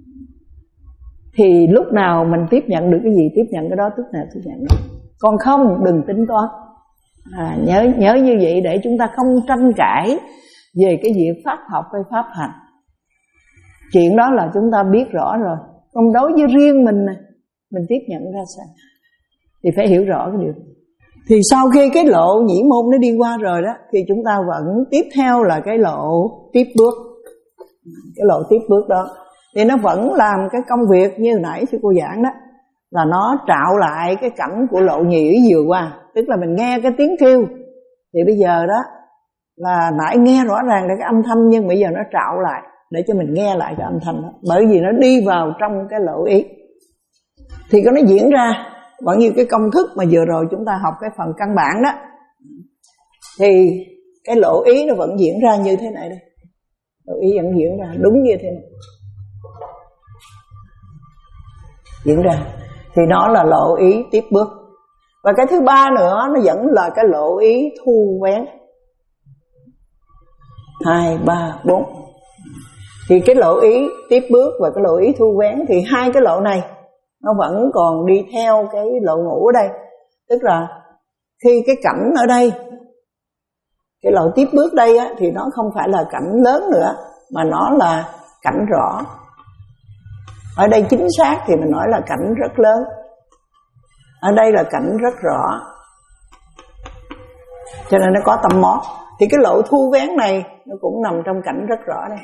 Speaker 1: Thì lúc nào mình tiếp nhận được cái gì, tiếp nhận cái đó, lúc nào tiếp nhận đó. Còn không, đừng tính toán. à, nhớ, nhớ như vậy để chúng ta không tranh cãi về cái việc pháp học hay pháp hành. Chuyện đó là chúng ta biết rõ rồi. Còn đối với riêng mình này, mình tiếp nhận ra sao thì phải hiểu rõ cái điều. Thì sau khi cái lộ nhĩ môn nó đi qua rồi đó, thì chúng ta vẫn tiếp theo là cái lộ tiếp bước. Cái lộ tiếp bước đó thì nó vẫn làm cái công việc như nãy sư cô giảng đó, là nó trạo lại cái cảnh của lộ nhĩ vừa qua. Tức là mình nghe cái tiếng kêu, thì bây giờ đó là nãy nghe rõ ràng là cái âm thanh, nhưng bây giờ nó trạo lại để cho mình nghe lại cái âm thanh đó. Bởi vì nó đi vào trong cái lộ ý thì có nó diễn ra vẫn như cái công thức mà vừa rồi chúng ta học cái phần căn bản đó. Thì cái lộ ý nó vẫn diễn ra như thế này đây. Lộ ý vẫn diễn ra đúng như thế này. Diễn ra thì nó là lộ ý tiếp bước. Và cái thứ ba nữa nó vẫn là cái lộ ý thu vén. Hai, ba, bốn. Thì cái lộ ý tiếp bước và cái lộ ý thu vén, thì hai cái lộ này nó vẫn còn đi theo cái lộ ngũ ở đây. Tức là khi cái cảnh ở đây, cái lộ tiếp bước đây á, thì nó không phải là cảnh lớn nữa, mà nó là cảnh rõ. Ở đây chính xác thì mình nói là cảnh rất lớn. Ở đây là cảnh rất rõ. Cho nên nó có tâm mót. Thì cái lộ thu vén này nó cũng nằm trong cảnh rất rõ đây.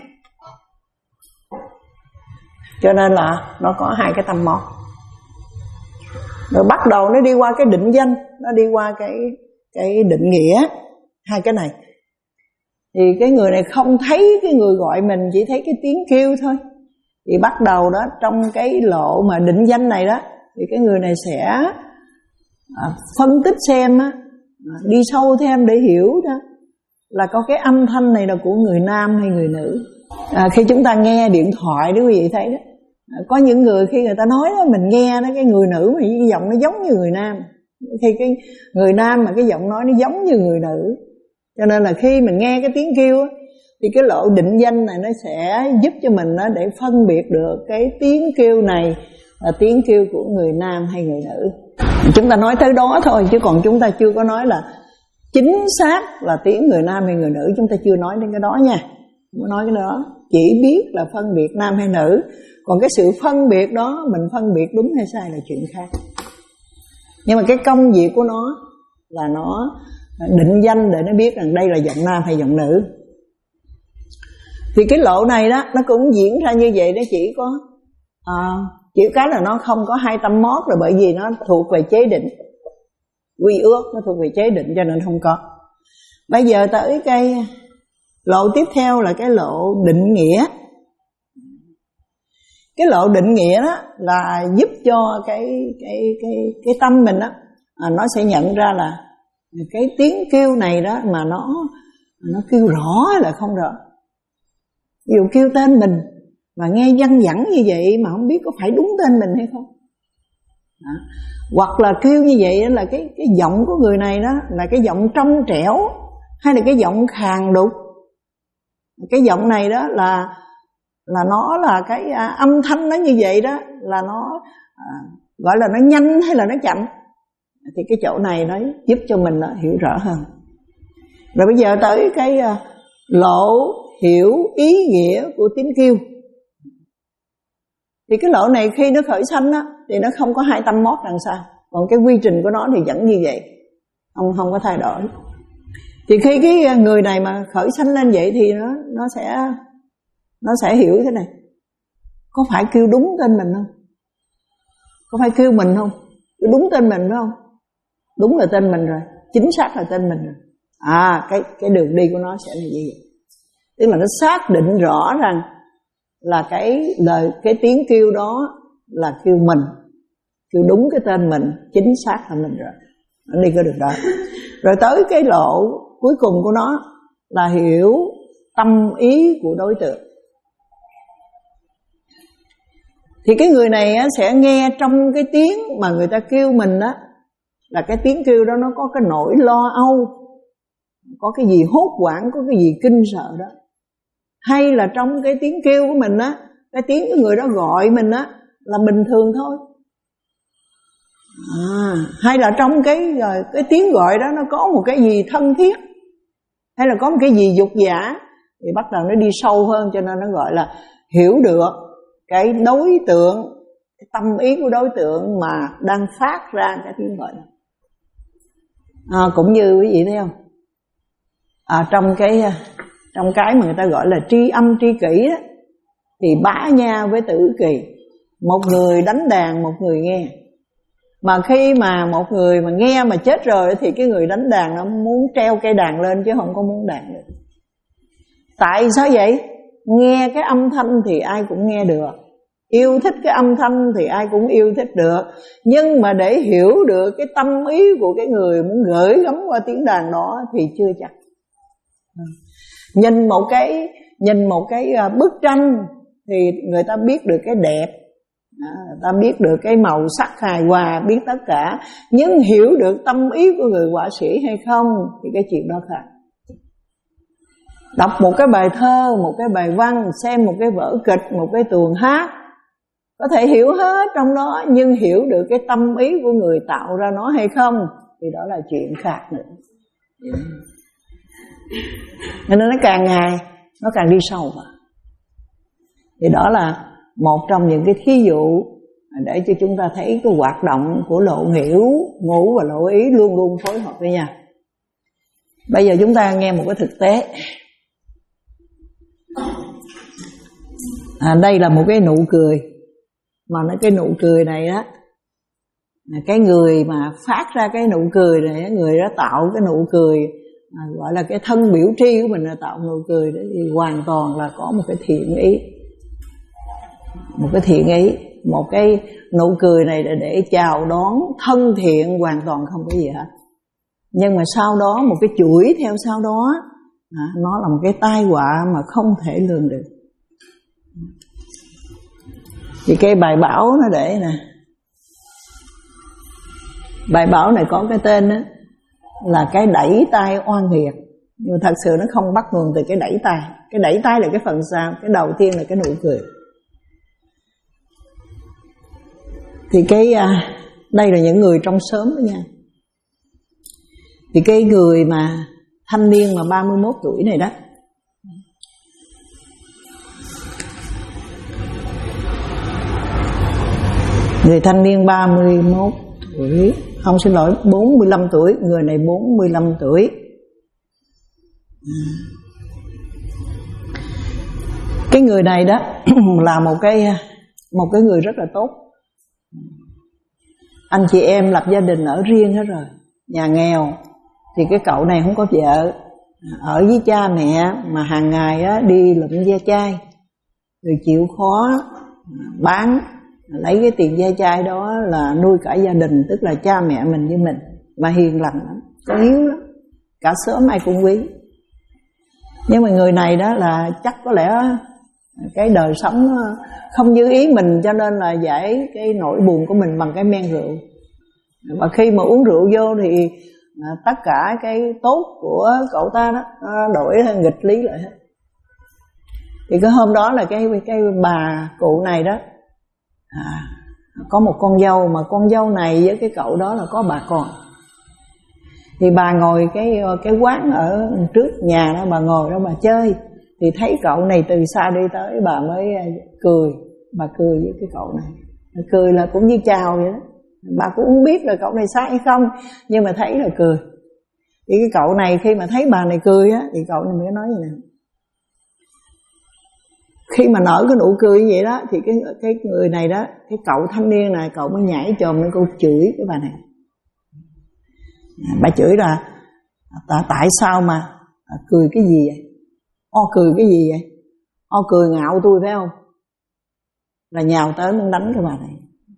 Speaker 1: Cho nên là nó có hai cái tâm mót. Rồi bắt đầu nó đi qua cái định danh, nó đi qua cái cái định nghĩa, hai cái này. Thì cái người này không thấy cái người gọi mình, chỉ thấy cái tiếng kêu thôi. Thì bắt đầu đó, trong cái lộ mà định danh này đó, thì cái người này sẽ à, phân tích xem á, đi sâu thêm để hiểu đó, là có cái âm thanh này là của người nam hay người nữ. À, khi chúng ta nghe điện thoại đó quý vị thấy đó, à, có những người khi người ta nói đó, mình nghe đó, cái người nữ mà cái giọng nó giống như người nam, khi cái người nam mà cái giọng nói nó giống như người nữ. Cho nên là khi mình nghe cái tiếng kêu á, thì cái lộ định danh này nó sẽ giúp cho mình đó, để phân biệt được cái tiếng kêu này là tiếng kêu của người nam hay người nữ. Chúng ta nói tới đó thôi, chứ còn chúng ta chưa có nói là chính xác là tiếng người nam hay người nữ. Chúng ta chưa nói đến cái đó nha, không có nói cái đó. Chỉ biết là phân biệt nam hay nữ. Còn cái sự phân biệt đó, mình phân biệt đúng hay sai là chuyện khác. Nhưng mà cái công việc của nó là nó định danh để nó biết rằng đây là giọng nam hay giọng nữ. Thì cái lộ này đó, nó cũng diễn ra như vậy. Nó chỉ có à, chỉ cái là nó không có hai tâm mót, là bởi vì nó thuộc về chế định, quy ước, nó thuộc về chế định cho nên không có. Bây giờ tới cái lộ tiếp theo là cái lộ định nghĩa. Cái lộ định nghĩa đó là giúp cho cái cái cái cái tâm mình đó, à, nó sẽ nhận ra là cái tiếng kêu này đó mà nó nó kêu rõ hay là không rõ. Ví dụ kêu tên mình mà nghe văng vẳng như vậy mà không biết có phải đúng tên mình hay không. Đó. Hoặc là kêu như vậy là cái cái giọng của người này đó là cái giọng trong trẻo hay là cái giọng khàn đục. Cái giọng này đó là là nó là cái à, âm thanh nó như vậy đó là nó à, gọi là nó nhanh hay là nó chậm. Thì cái chỗ này nó giúp cho mình nó hiểu rõ hơn. Rồi bây giờ tới cái à, lộ hiểu ý nghĩa của tiếng kêu. Thì cái lộ này khi nó khởi sanh á thì nó không có hai tâm mót đằng sau, còn cái quy trình của nó thì vẫn như vậy, không không có thay đổi. Thì khi cái người này mà khởi sanh lên vậy thì nó nó sẽ nó sẽ hiểu thế này: có phải kêu đúng tên mình không? Có phải kêu mình không? Kêu đúng tên mình phải không? Đúng là tên mình rồi, chính xác là tên mình rồi. À, cái cái đường đi của nó sẽ là như vậy. Tức là nó xác định rõ rằng là cái lời cái tiếng kêu đó là kêu mình, kêu đúng cái tên mình, chính xác là mình rồi. Nó đi có được đó. Rồi tới cái lộ cuối cùng của nó là hiểu tâm ý của đối tượng. Thì cái người này á, sẽ nghe trong cái tiếng mà người ta kêu mình á, là cái tiếng kêu đó nó có cái nỗi lo âu, có cái gì hốt hoảng, có cái gì kinh sợ đó. Hay là trong cái tiếng kêu của mình á, cái tiếng của người đó gọi mình á là bình thường thôi. À, hay là trong cái cái tiếng gọi đó nó có một cái gì thân thiết, hay là có một cái gì dục giả, thì bắt đầu nó đi sâu hơn, cho nên nó gọi là hiểu được cái đối tượng, cái tâm ý của đối tượng mà đang phát ra cái tiếng gọi đó. À, cũng như quý vị thấy không? À, trong cái trong cái mà người ta gọi là tri âm tri kỷ đó, thì Bá Nha với Tử Kỳ, một người đánh đàn, một người nghe. Mà khi mà một người mà nghe mà chết rồi thì cái người đánh đàn nó muốn treo cây đàn lên chứ không có muốn đàn được. Tại sao vậy? Nghe cái âm thanh thì ai cũng nghe được, yêu thích cái âm thanh thì ai cũng yêu thích được, nhưng mà để hiểu được cái tâm ý của cái người muốn gửi gắm qua tiếng đàn đó thì chưa chắc. Nhìn một cái nhìn một cái bức tranh thì người ta biết được cái đẹp, người ta biết được cái màu sắc hài hòa, biết tất cả, nhưng hiểu được tâm ý của người họa sĩ hay không thì cái chuyện đó khác. Đọc một cái bài thơ, một cái bài văn, xem một cái vở kịch, một cái tuồng hát, có thể hiểu hết trong đó, nhưng hiểu được cái tâm ý của người tạo ra nó hay không thì đó là chuyện khác nữa. Nên nó càng ngày nó càng đi sâu vào. Thì đó là một trong những cái thí dụ để cho chúng ta thấy cái hoạt động của lộ hiểu, ngũ và lộ ý luôn luôn phối hợp với nhau. Bây giờ chúng ta nghe một cái thực tế. À, đây là một cái nụ cười, mà nó cái nụ cười này á, cái người mà phát ra cái nụ cười này, người đó tạo cái nụ cười, à, gọi là cái thân biểu tri của mình là tạo nụ cười đó, thì hoàn toàn là có một cái thiện ý, một cái thiện ý, một cái nụ cười này là để chào đón thân thiện, hoàn toàn không có gì hết. Nhưng mà sau đó một cái chuỗi theo sau đó, à, nó là một cái tai họa mà không thể lường được. Thì cái bài báo nó để nè, bài báo này có cái tên đó là cái đẩy tay oan nghiệt, nhưng mà thật sự nó không bắt nguồn từ cái đẩy tay. Cái đẩy tay là cái phần sau, cái đầu tiên là cái nụ cười. Thì cái đây là những người trong xóm đó nha. Thì cái người mà thanh niên mà ba mươi mốt tuổi này đó, người thanh niên ba mươi mốt tuổi, không xin lỗi, bốn mươi lăm tuổi, người này bốn mươi lăm tuổi. Cái người này đó là một cái một cái người rất là tốt. Anh chị em lập gia đình ở riêng hết rồi, nhà nghèo, thì cái cậu này không có vợ, ở với cha mẹ mà hàng ngày á, đi lụm ve chai, rồi chịu khó bán, lấy cái tiền ve chai đó là nuôi cả gia đình, tức là cha mẹ mình với mình, mà hiền lành lắm, có hiếu lắm, cả xóm ai cũng quý. Nhưng mà người này đó là chắc có lẽ Cái đời sống không như ý mình, cho nên là giải cái nỗi buồn của mình bằng cái men rượu. Và khi mà uống rượu vô thì tất cả cái tốt của cậu ta đó nó đổi nghịch lý lại hết. Thì cái hôm đó là cái cái bà cụ này đó à, có một con dâu, mà con dâu này với cái cậu đó là có bà con. Thì bà ngồi cái cái quán ở trước nhà đó, bà ngồi đó bà chơi. Thì thấy cậu này từ xa đi tới, bà mới cười. Bà cười với cái cậu này, bà cười là cũng như chào vậy đó. Bà cũng không biết là cậu này sai hay không, nhưng mà thấy là cười. Thì cái cậu này khi mà thấy bà này cười á, thì cậu này mới nói như này. Khi mà nở cái nụ cười như vậy đó, thì cái cái người này đó, cái cậu thanh niên này, cậu mới nhảy chồm lên câu chửi cái bà này. Bà chửi là tại sao mà cười cái gì vậy? O cười cái gì vậy? O cười ngạo tôi phải không? Là nhào tới muốn đánh cái bà này.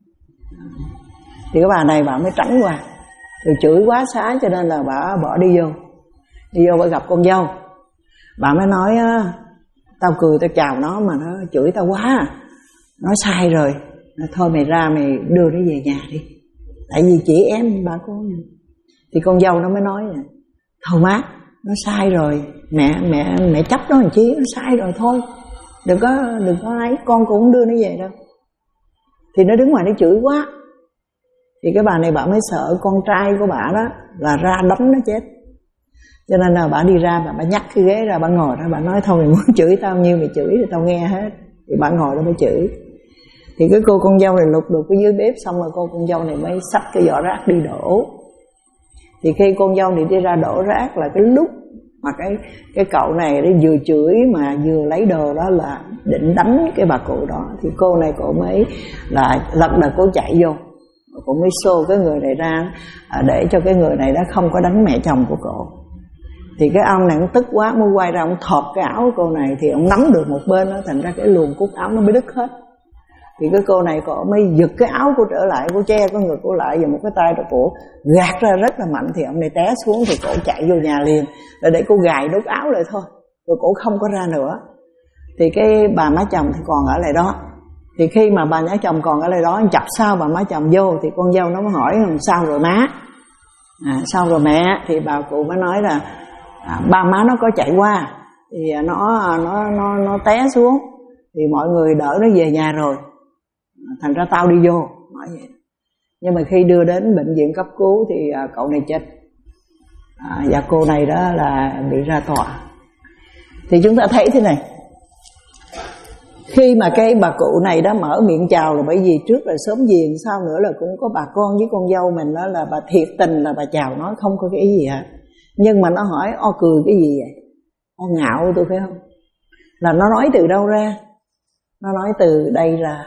Speaker 1: Thì cái bà này bà mới tránh qua. Rồi chửi quá xá cho nên là bà bỏ đi vô. Đi vô bà gặp con dâu. Bà mới nói tao cười tao chào nó mà nó chửi tao quá. Nó sai rồi. Thôi mày ra mày đưa nó về nhà đi. Tại vì chị em bà con. Thì con dâu nó mới nói nè, thôi má, nó sai rồi, mẹ mẹ mẹ chấp nó làm chi, nó sai rồi thôi, đừng có đừng có ấy, con cũng không đưa nó về đâu. Thì nó đứng ngoài nó chửi quá. Thì cái bà này bà mới sợ con trai của bà đó là ra đánh nó chết. Cho nên là bà đi ra, bà, bà nhắc cái ghế ra, bà ngồi ra, bà nói thôi mày muốn chửi tao nhiêu mày chửi thì tao nghe hết. Thì bà ngồi đó bà chửi. Thì cái cô con dâu này lục được cái dưới bếp, xong rồi cô con dâu này mới xách cái giỏ rác đi đổ. Thì khi con dâu này đi ra đổ rác là cái lúc mà cái cái cậu này nó vừa chửi mà vừa lấy đồ đó là định đánh cái bà cụ đó. Thì cô này cô mới là lật đật cô chạy vô, cô mới xô cái người này ra để cho cái người này đó không có đánh mẹ chồng của cô. Thì cái ông này cũng tức quá, mới quay ra ông thọt cái áo của cô này, thì ông nắm được một bên đó, thành ra cái luồng cúc áo nó mới đứt hết. Thì cái cô này cô mới giật cái áo cô trở lại, cô che cái người cô lại, và một cái tay rồi cô gạt ra rất là mạnh. Thì ông này té xuống, thì cô chạy vô nhà liền là để cô gài đốt áo lại thôi, rồi cô không có ra nữa. Thì cái bà má chồng thì còn ở lại đó. Thì khi mà bà má chồng còn ở lại đó, chập sao bà má chồng vô, thì con dâu nó mới hỏi sao rồi má, à, sao rồi mẹ. Thì bà cụ mới nói là à, ba má nó có chạy qua, thì nó nó nó nó té xuống, thì mọi người đỡ nó về nhà rồi, thành ra tao đi vô, nói vậy. Nhưng mà khi đưa đến bệnh viện cấp cứu thì à, cậu này chết, à, và cô này đó là bị ra tòa. Thì chúng ta thấy thế này, khi mà cái bà cụ này đó mở miệng chào là bởi vì trước là sớm giềng, sau nữa là cũng có bà con với con dâu mình đó là bà thiệt tình là bà chào nói không có cái ý gì hết. Nhưng mà nó hỏi o cười cái gì vậy? O ngạo tôi phải không? Là nó nói từ đâu ra? Nó nói từ đây là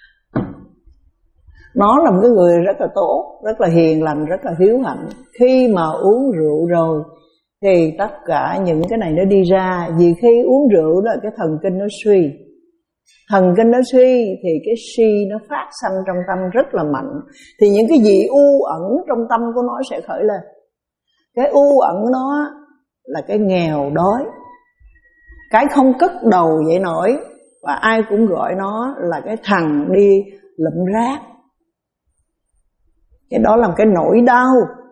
Speaker 1: nó là một cái người rất là tốt, rất là hiền lành, rất là hiếu hạnh. Khi mà uống rượu rồi thì tất cả những cái này nó đi ra. Vì khi uống rượu đó cái thần kinh nó suy. Thần kinh nó suy thì cái suy nó phát sanh trong tâm rất là mạnh. Thì những cái gì u ẩn trong tâm của nó sẽ khởi lên. Cái u ẩn nó là cái nghèo đói, cái không cất đầu dậy nổi. Và ai cũng gọi nó là cái thằng đi lụm rác. Cái đó là cái nỗi đau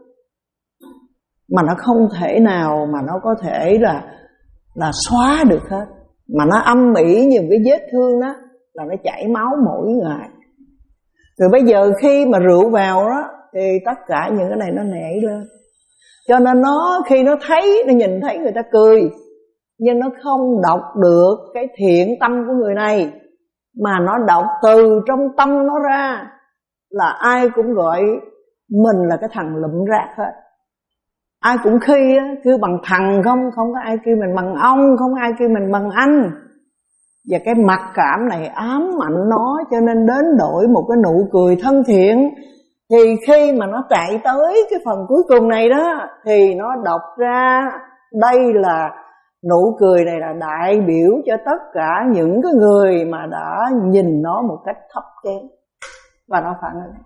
Speaker 1: mà nó không thể nào mà nó có thể là là xóa được hết. Mà nó âm ỉ như cái vết thương đó, là nó chảy máu mỗi ngày. Rồi bây giờ khi mà rượu vào đó thì tất cả những cái này nó nảy lên. Cho nên nó khi nó thấy, nó nhìn thấy người ta cười, nhưng nó không đọc được cái thiện tâm của người này, mà nó đọc từ trong tâm nó ra là ai cũng gọi mình là cái thằng lụm rác hết. Ai cũng khi á, kêu bằng thằng không, không có ai kêu mình bằng ông, không ai kêu mình bằng anh. Và cái mặc cảm này ám ảnh nó, cho nên đến đổi một cái nụ cười thân thiện. Thì khi mà nó chạy tới cái phần cuối cùng này đó, thì nó đọc ra đây là nụ cười này là đại biểu cho tất cả những cái người mà đã nhìn nó một cách thấp kém. Và nó phản ứng,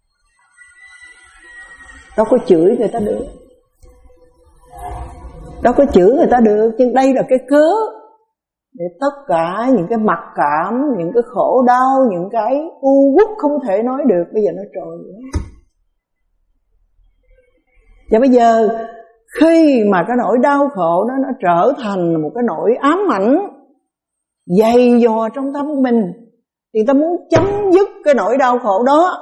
Speaker 1: đâu có chửi người ta được, đâu có chửi người ta được. Nhưng đây là cái cớ để tất cả những cái mặc cảm, những cái khổ đau, những cái u uất không thể nói được, bây giờ nó trồi nữa. Và bây giờ khi mà cái nỗi đau khổ đó nó trở thành một cái nỗi ám ảnh dày dò trong tâm mình, thì ta muốn chấm dứt cái nỗi đau khổ đó.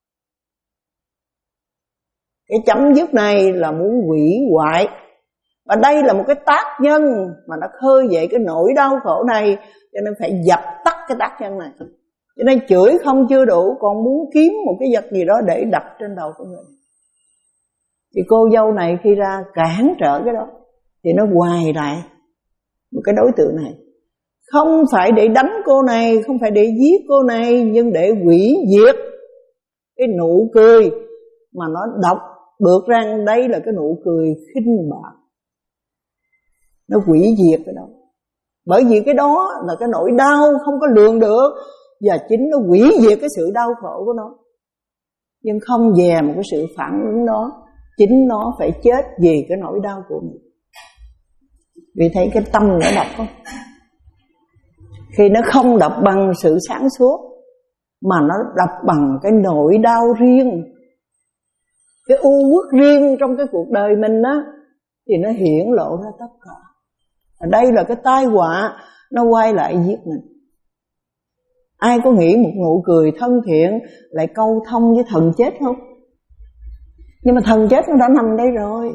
Speaker 1: Cái chấm dứt này là muốn hủy hoại. Và đây là một cái tác nhân mà nó khơi dậy cái nỗi đau khổ này, cho nên phải dập tắt cái tác nhân này. Cho nên chửi không chưa đủ, còn muốn kiếm một cái vật gì đó để đặt trên đầu của mình. Thì cô dâu này khi ra cản trở cái đó, thì nó hoài lại một cái đối tượng này. Không phải để đánh cô này, không phải để giết cô này, nhưng để hủy diệt cái nụ cười mà nó đọc được rằng đây là cái nụ cười khinh bạc. Nó hủy diệt cái đó. Bởi vì cái đó là cái nỗi đau không có lường được, và chính nó hủy diệt cái sự đau khổ của nó. Nhưng không dè một cái sự phản ứng đó, chính nó phải chết vì cái nỗi đau của mình. Vì thấy cái tâm nó đập không? Khi nó không đập bằng sự sáng suốt, mà nó đập bằng cái nỗi đau riêng, cái u uất riêng trong cái cuộc đời mình á, thì nó hiển lộ ra tất cả. Ở đây là cái tai họa nó quay lại giết mình. Ai có nghĩ một nụ cười thân thiện lại câu thông với thần chết không? Nhưng mà thần chết nó đã nằm đây rồi.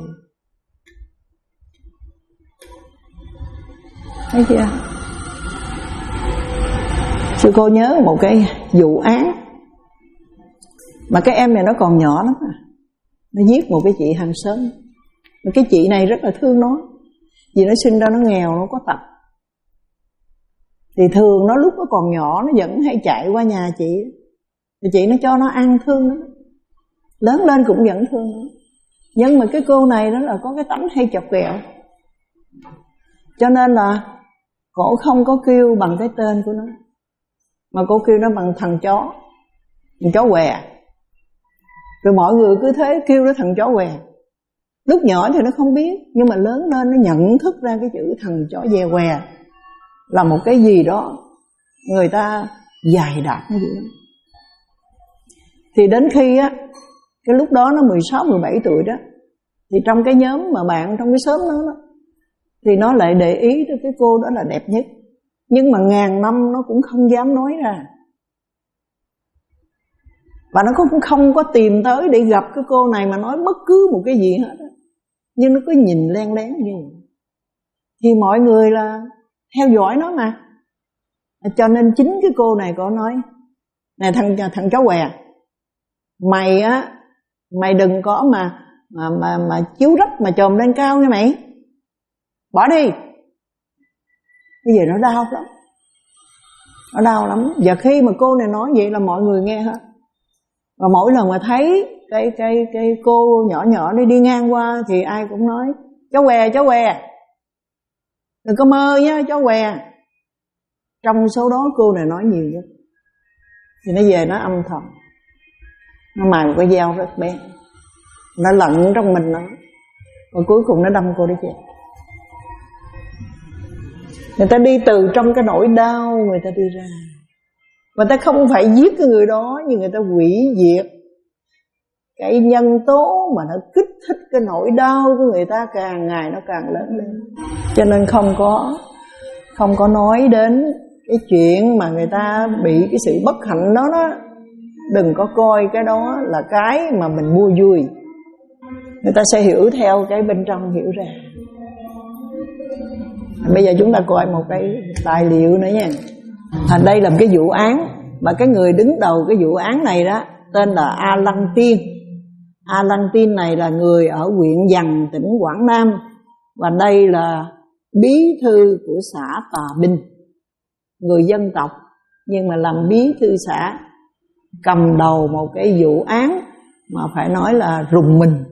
Speaker 1: Thấy chưa? Sư cô nhớ một cái vụ án mà cái em này nó còn nhỏ lắm à. Nó giết một cái chị hàng xóm. Cái chị này rất là thương nó, vì nó sinh ra nó nghèo, nó có tật. Thì thường nó lúc nó còn nhỏ nó vẫn hay chạy qua nhà chị, thì chị nó cho nó ăn, thương nó. Lớn lên cũng vẫn thương nó. Nhưng mà cái cô này đó là có cái tánh hay chọc ghẹo, cho nên là cổ không có kêu bằng cái tên của nó, mà cô kêu nó bằng thằng chó, thằng chó què. Rồi mọi người cứ thế kêu nó thằng chó què. Lúc nhỏ thì nó không biết, nhưng mà lớn lên nó nhận thức ra cái chữ thằng chó dè què là một cái gì đó người ta dài đạt nó vậy đó. Thì đến khi á, cái lúc đó nó mười sáu, mười bảy tuổi đó, thì trong cái nhóm mà bạn trong cái xóm đó, đó thì nó lại để ý tới cái cô đó là đẹp nhất. Nhưng mà ngàn năm nó cũng không dám nói ra, và nó cũng không có tìm tới để gặp cái cô này mà nói bất cứ một cái gì hết. Nhưng nó cứ nhìn len lén như vậy. Thì mọi người là theo dõi nó mà. Cho nên chính cái cô này có nói: này thằng thằng chó què, mày á, mày đừng có mà mà mà mà chiếu rách mà chồm lên cao nha mày. Bỏ đi. Bây giờ nó đau lắm. Nó đau lắm. Và khi mà cô này nói vậy là mọi người nghe hết. Và mỗi lần mà thấy cái cái cái cô nhỏ nhỏ đi đi ngang qua thì ai cũng nói: chó què, chó què, đừng có mơ nhá, chó què. Trong số đó cô này nói nhiều nhất. Thì nó về nó âm thầm, nó mài một cái dao rất bé, nó lận trong mình nó, và cuối cùng nó đâm cô đi chết. Người ta đi từ trong cái nỗi đau, người ta đi ra. Người ta không phải giết cái người đó, nhưng người ta hủy diệt cái nhân tố mà nó kích thích cái nỗi đau của người ta, càng ngày nó càng lớn lên. Cho nên không có Không có nói đến cái chuyện mà người ta bị cái sự bất hạnh đó đó. Đừng có coi cái đó là cái mà mình mua vui. Người ta sẽ hiểu theo cái bên trong hiểu ra. Bây giờ chúng ta coi một cái tài liệu nữa nha. À, đây là một cái vụ án mà cái người đứng đầu cái vụ án này đó tên là A Lăng Tiên. A Lăng Tiên này là người ở huyện Dằng, tỉnh Quảng Nam, và đây là bí thư của xã Tà Binh, người dân tộc nhưng mà làm bí thư xã, cầm đầu một cái vụ án mà phải nói là rùng mình.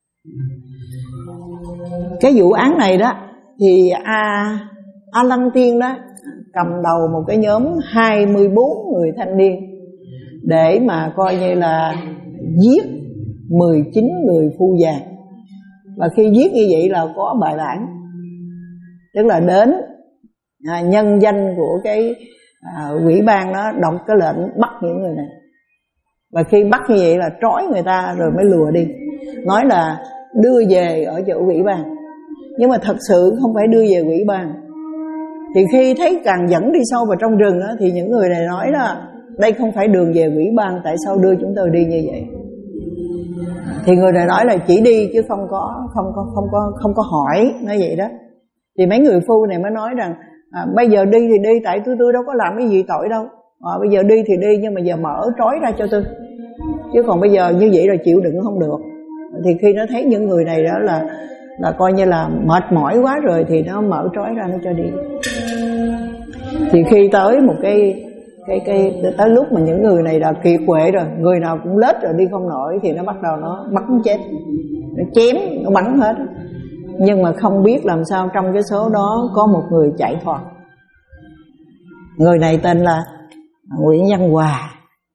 Speaker 1: Cái vụ án này đó thì A, A Lăng Tiên đó cầm đầu một cái nhóm hai mươi bốn người thanh niên để mà coi như là giết mười chín người phu già. Và khi giết như vậy là có bài bản, tức là đến à, nhân danh của cái à, ủy ban đó đọc cái lệnh bắt những người này. Và khi bắt như vậy là trói người ta rồi mới lùa đi, nói là đưa về ở chỗ ủy ban. Nhưng mà thật sự không phải đưa về ủy ban. Thì khi thấy càng dẫn đi sâu vào trong rừng đó, thì những người này nói là đây không phải đường về ủy ban, tại sao đưa chúng tôi đi như vậy? Thì người này nói là chỉ đi chứ không có không có không có không có hỏi, nói vậy đó. Thì mấy người phu này mới nói rằng à, bây giờ đi thì đi, tại tôi tôi đâu có làm cái gì tội đâu. À, bây giờ đi thì đi, nhưng mà giờ mở trói ra cho tôi, chứ còn bây giờ như vậy là chịu đựng không được. Thì khi nó thấy những người này đó là là coi như là mệt mỏi quá rồi, thì nó mở trói ra nó cho đi. Thì khi tới một cái cái cái tới lúc mà những người này là kiệt quệ rồi, người nào cũng lết rồi đi không nổi, thì nó bắt đầu nó bắn chết, nó chém, nó bắn hết. Nhưng mà không biết làm sao trong cái số đó có một người chạy thoát. Người này tên là Nguyễn Văn Hòa.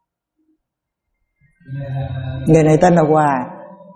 Speaker 1: Người này tên là Hòa.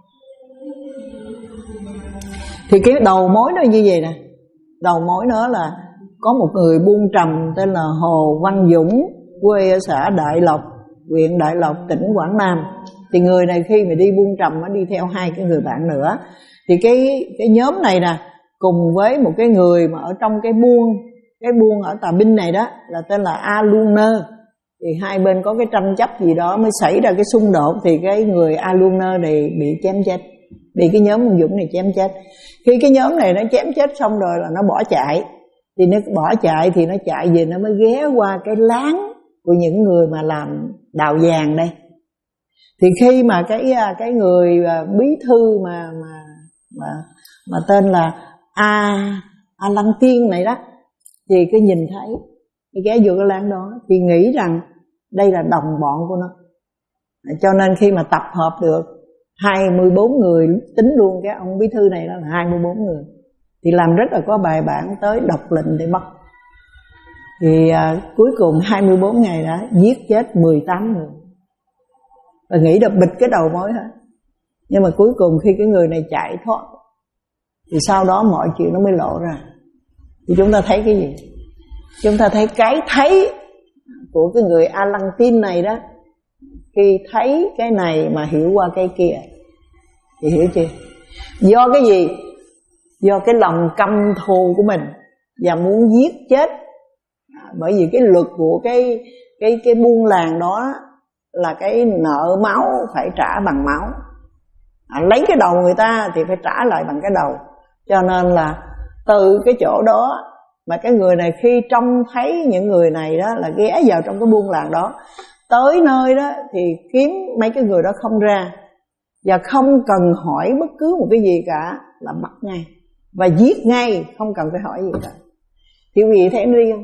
Speaker 1: Thì cái đầu mối nó như vậy nè. Đầu mối nó là có một người buôn trầm tên là Hồ Văn Dũng, quê ở xã Đại Lộc, huyện Đại Lộc, tỉnh Quảng Nam. Thì người này khi mà đi buôn trầm nó đi theo hai cái người bạn nữa. Thì cái cái nhóm này nè, cùng với một cái người mà ở trong cái buôn, cái buôn ở Tà Binh này đó là tên là A Luân Nơ. Thì hai bên có cái tranh chấp gì đó mới xảy ra cái xung đột, thì cái người A Luân Nơ này bị chém chết, bị cái nhóm ông Dũng này chém chết. Khi cái nhóm này nó chém chết xong rồi là nó bỏ chạy. Thì nó bỏ chạy thì nó chạy về, nó mới ghé qua cái láng của những người mà làm đào vàng đây. Thì khi mà cái cái người bí thư mà mà mà, mà tên là A A Lăng Tiên này đó, thì cái nhìn thấy cái ghé vô cái láng đó thì nghĩ rằng đây là đồng bọn của nó. Cho nên khi mà tập hợp được hai mươi bốn người, tính luôn cái ông bí thư này đó là hai mươi bốn người, thì làm rất là có bài bản tới đọc lệnh để bắt. Thì à, cuối cùng hai mươi bốn ngày đã giết chết mười tám người. Và nghĩ được bịch cái đầu mối hết. Nhưng mà cuối cùng khi cái người này chạy thoát, thì sau đó mọi chuyện nó mới lộ ra. Thì chúng ta thấy cái gì? Chúng ta thấy cái thấy của cái người A Lăng Tin này đó, khi thấy cái này mà hiểu qua cái kia, thì hiểu chưa? Do cái gì? Do cái lòng căm thù của mình và muốn giết chết. À, bởi vì cái luật của cái cái cái buôn làng đó là cái nợ máu phải trả bằng máu. À, lấy cái đầu người ta thì phải trả lại bằng cái đầu. Cho nên là từ cái chỗ đó mà cái người này khi trông thấy những người này đó là ghé vào trong cái buôn làng đó, tới nơi đó thì kiếm mấy cái người đó không ra, và không cần hỏi bất cứ một cái gì cả, là bắt ngay và giết ngay, không cần phải hỏi gì cả. Thì quý vị thấy nó đi không?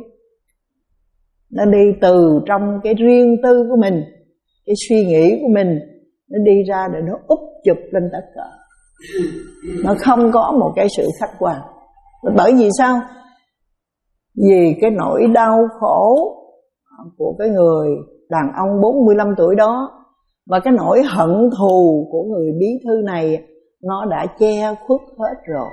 Speaker 1: Nó đi từ trong cái riêng tư của mình, cái suy nghĩ của mình, nó đi ra để nó úp chụp lên tất cả. Nó không có một cái sự khách quan. Bởi vì sao? Vì cái nỗi đau khổ của cái người đàn ông bốn mươi lăm tuổi đó, và cái nỗi hận thù của người bí thư này, nó đã che khuất hết rồi.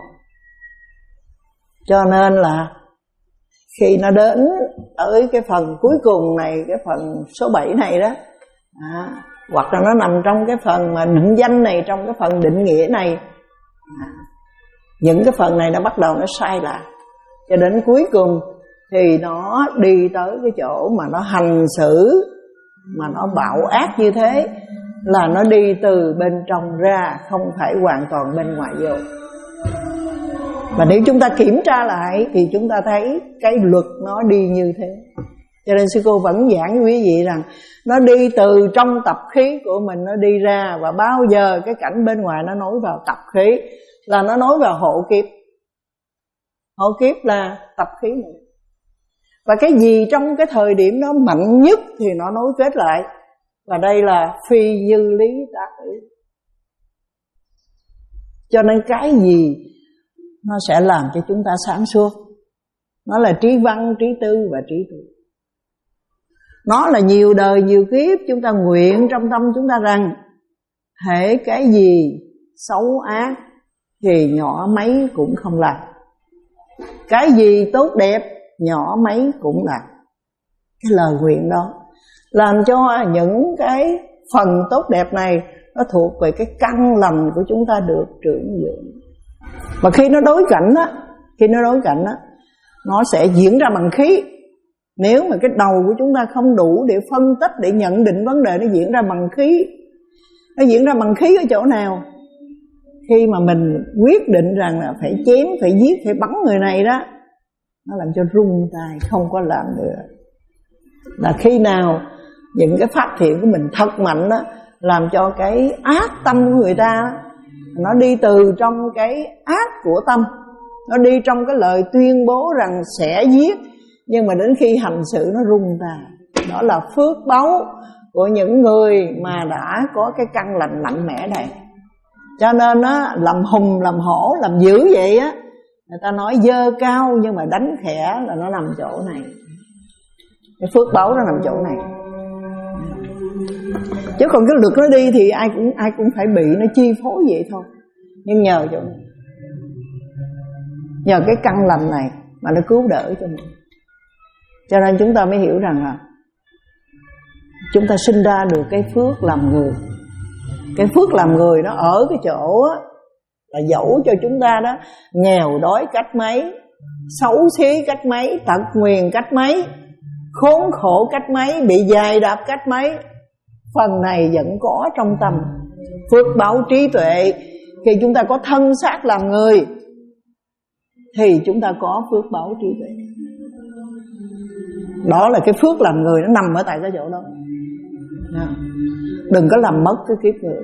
Speaker 1: Cho nên là khi nó đến tới cái phần cuối cùng này, cái phần số bảy này đó, à, hoặc là nó nằm trong cái phần mà định danh này, trong cái phần định nghĩa này, à, những cái phần này nó bắt đầu nó sai lạc. Cho đến cuối cùng thì nó đi tới cái chỗ mà nó hành xử, mà nó bạo ác như thế, là nó đi từ bên trong ra, không phải hoàn toàn bên ngoài vô. Và nếu chúng ta kiểm tra lại thì chúng ta thấy cái luật nó đi như thế. Cho nên sư cô vẫn giảng với quý vị rằng nó đi từ trong tập khí của mình nó đi ra, và bao giờ cái cảnh bên ngoài nó nối vào tập khí là nó nối vào hộ kiếp. Hộ kiếp là tập khí này. Và cái gì trong cái thời điểm nó mạnh nhất thì nó nối kết lại. Và đây là phi dư lý tác ý. Cho nên cái gì nó sẽ làm cho chúng ta sáng suốt. Nó là trí văn, trí tư và trí tuệ. Nó là nhiều đời nhiều kiếp chúng ta nguyện trong tâm chúng ta rằng hễ cái gì xấu ác thì nhỏ mấy cũng không làm. Cái gì tốt đẹp nhỏ mấy cũng là cái lời nguyện đó, làm cho những cái phần tốt đẹp này nó thuộc về cái căn lành của chúng ta được trưởng dưỡng. Và khi nó đối cảnh á, khi nó đối cảnh á, nó sẽ diễn ra bằng khí. Nếu mà cái đầu của chúng ta không đủ để phân tích, để nhận định vấn đề, nó diễn ra bằng khí. Nó diễn ra bằng khí ở chỗ nào? Khi mà mình quyết định rằng là phải chém, phải giết, phải bắn người này đó, nó làm cho rung tay, không có làm được. Là khi nào những cái phát hiện của mình thật mạnh đó, làm cho cái ác tâm của người ta, nó đi từ trong cái ác của tâm, nó đi trong cái lời tuyên bố rằng sẽ giết, nhưng mà đến khi hành sự nó rung tay. Đó là phước báu của những người mà đã có cái căn lành mạnh mẽ này. Cho nên á, làm hùng làm hổ làm dữ vậy á, người ta nói dơ cao nhưng mà đánh khẽ là nó nằm chỗ này. Cái phước báu nó nằm chỗ này. Chứ còn cái lực nó đi thì ai cũng ai cũng phải bị nó chi phối vậy thôi. Nhưng nhờ chỗ này, nhờ cái căn lành này mà nó cứu đỡ cho mình. Cho nên chúng ta mới hiểu rằng là chúng ta sinh ra được cái phước làm người. Cái phước làm người nó ở cái chỗ á, là dẫu cho chúng ta đó nghèo đói cách mấy, xấu xí cách mấy, tật nguyền cách mấy, khốn khổ cách mấy, bị dày đạp cách mấy, phần này vẫn có trong tâm. Phước báo trí tuệ. Khi chúng ta có thân xác làm người thì chúng ta có phước báo trí tuệ. Đó là cái phước làm người, nó nằm ở tại cái chỗ đó. Đừng có làm mất cái kiếp người.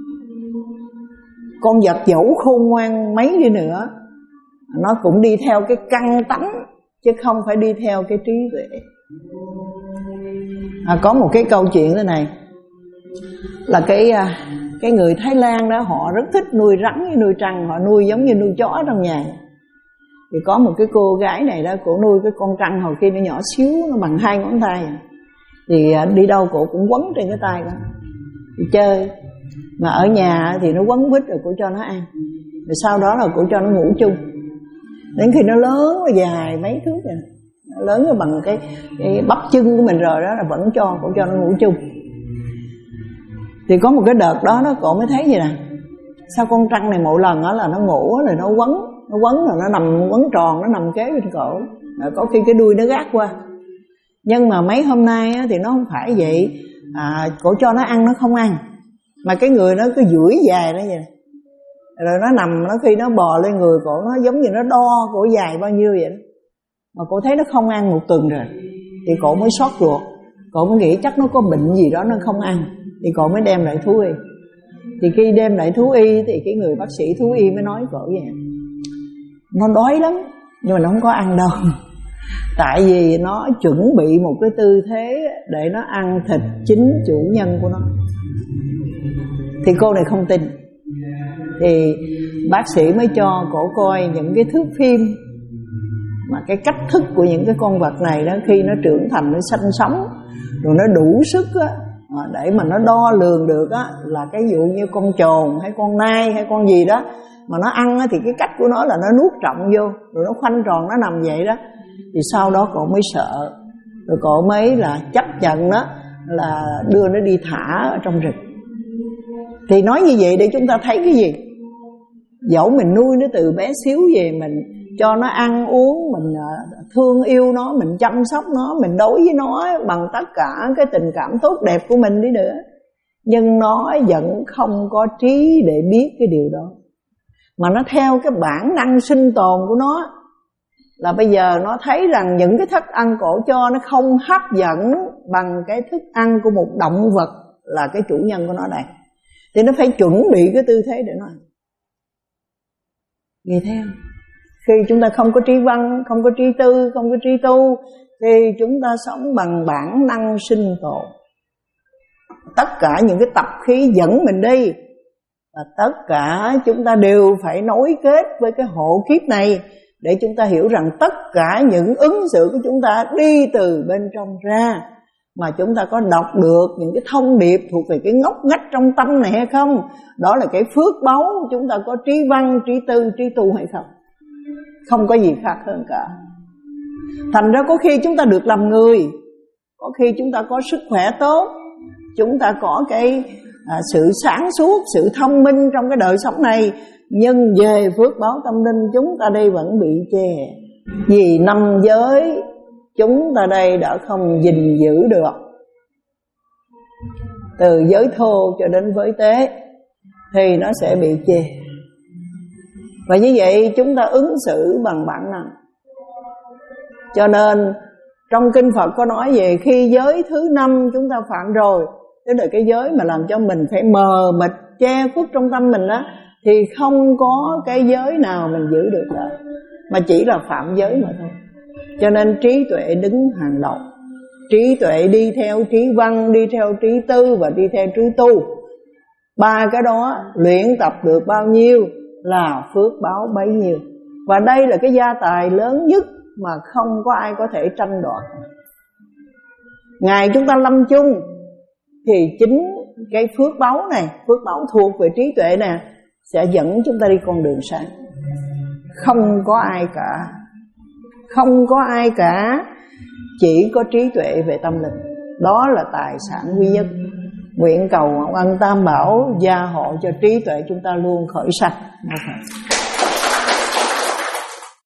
Speaker 1: Con vật dẫu khôn ngoan mấy đi nữa, nó cũng đi theo cái căn tánh, chứ không phải đi theo cái trí tuệ. À, có một cái câu chuyện thế này, là cái cái người Thái Lan đó, họ rất thích nuôi rắn với nuôi trăng, họ nuôi giống như nuôi chó trong nhà. Thì có một cái cô gái này đó, cổ nuôi cái con trăng hồi khi nó nhỏ xíu, nó bằng hai ngón tay. Thì đi đâu cổ cũng quấn trên cái tay đó, đi chơi. Mà ở nhà thì nó quấn quýt rồi cổ cho nó ăn. Rồi sau đó là cổ cho nó ngủ chung. Đến khi nó lớn, nó dài mấy thước rồi, nó lớn rồi bằng cái, cái bắp chân của mình rồi đó, là vẫn cho, cổ cho nó ngủ chung. Thì có một cái đợt đó, nó cổ mới thấy vậy nè, sao con trăng này mỗi lần đó là nó ngủ rồi nó quấn, nó quấn rồi nó nằm quấn tròn, nó nằm kế bên cổ, rồi có khi cái đuôi nó gác qua. Nhưng mà mấy hôm nay á, thì nó không phải vậy. À, cổ cho nó ăn nó không ăn, mà cái người nó cứ duỗi dài nó vậy, rồi nó nằm, nó khi nó bò lên người cổ, nó giống như nó đo cổ dài bao nhiêu vậy đó. Mà cổ thấy nó không ăn một tuần rồi, thì cổ mới xót ruột. Cổ mới nghĩ chắc nó có bệnh gì đó nó không ăn, thì cổ mới đem lại thú y. Thì khi đem lại thú y thì cái người bác sĩ thú y mới nói cổ vậy: nó đói lắm nhưng mà nó không có ăn đâu. Tại vì nó chuẩn bị một cái tư thế để nó ăn thịt chính chủ nhân của nó. Thì cô này không tin. Thì bác sĩ mới cho cổ coi những cái thước phim mà cái cách thức của những cái con vật này đó, khi nó trưởng thành, nó sanh sống, rồi nó đủ sức á, để mà nó đo lường được á, là cái dụ như con chồn hay con nai hay con gì đó mà nó ăn á, thì cái cách của nó là nó nuốt trọng vô, rồi nó khoanh tròn, nó nằm vậy đó. Thì sau đó cậu mới sợ, rồi cậu mới là chấp nhận đó là đưa nó đi thả ở trong rừng. Thì nói như vậy để chúng ta thấy cái gì? Dẫu mình nuôi nó từ bé xíu về, mình cho nó ăn uống, mình thương yêu nó, mình chăm sóc nó, mình đối với nó bằng tất cả cái tình cảm tốt đẹp của mình đi nữa, nhưng nó vẫn không có trí để biết cái điều đó. Mà nó theo cái bản năng sinh tồn của nó, là bây giờ nó thấy rằng những cái thức ăn cổ cho nó không hấp dẫn bằng cái thức ăn của một động vật là cái chủ nhân của nó đây. Thì nó phải chuẩn bị cái tư thế để nó ăn. Nghe thấy không? Khi chúng ta không có trí văn, không có trí tư, không có trí tu, thì chúng ta sống bằng bản năng sinh tồn. Tất cả những cái tập khí dẫn mình đi, và tất cả chúng ta đều phải nối kết với cái hộ kiếp này, để chúng ta hiểu rằng tất cả những ứng xử của chúng ta đi từ bên trong ra. Mà chúng ta có đọc được những cái thông điệp thuộc về cái ngóc ngách trong tâm này hay không? Đó là cái phước báu. Chúng ta có trí văn, trí tư, trí tu hay không? Không có gì khác hơn cả. Thành ra có khi chúng ta được làm người, có khi chúng ta có sức khỏe tốt, chúng ta có cái à, sự sáng suốt, sự thông minh trong cái đời sống này, nhưng về phước báo tâm linh chúng ta đây vẫn bị chê. Vì năm giới chúng ta đây đã không gìn giữ được, từ giới thô cho đến giới tế, thì nó sẽ bị chê. Và như vậy chúng ta ứng xử bằng bản năng. Cho nên trong kinh Phật có nói về khi giới thứ năm chúng ta phạm rồi, tức là cái giới mà làm cho mình phải mờ mịt, che khuất trong tâm mình á, thì không có cái giới nào mình giữ được đó, mà chỉ là phạm giới mà thôi. Cho nên trí tuệ đứng hàng đầu. Trí tuệ đi theo trí văn, đi theo trí tư và đi theo trí tu. Ba cái đó luyện tập được bao nhiêu là phước báo bấy nhiêu. Và đây là cái gia tài lớn nhất mà không có ai có thể tranh đoạt. Ngày chúng ta lâm chung thì chính cái phước báo này, phước báo thuộc về trí tuệ nè, sẽ dẫn chúng ta đi con đường sáng. Không có ai cả, không có ai cả, chỉ có trí tuệ về tâm linh. Đó là tài sản quý nhất. Nguyện cầu Ngọc Ân Tam Bảo gia hộ cho trí tuệ chúng ta luôn khởi sanh.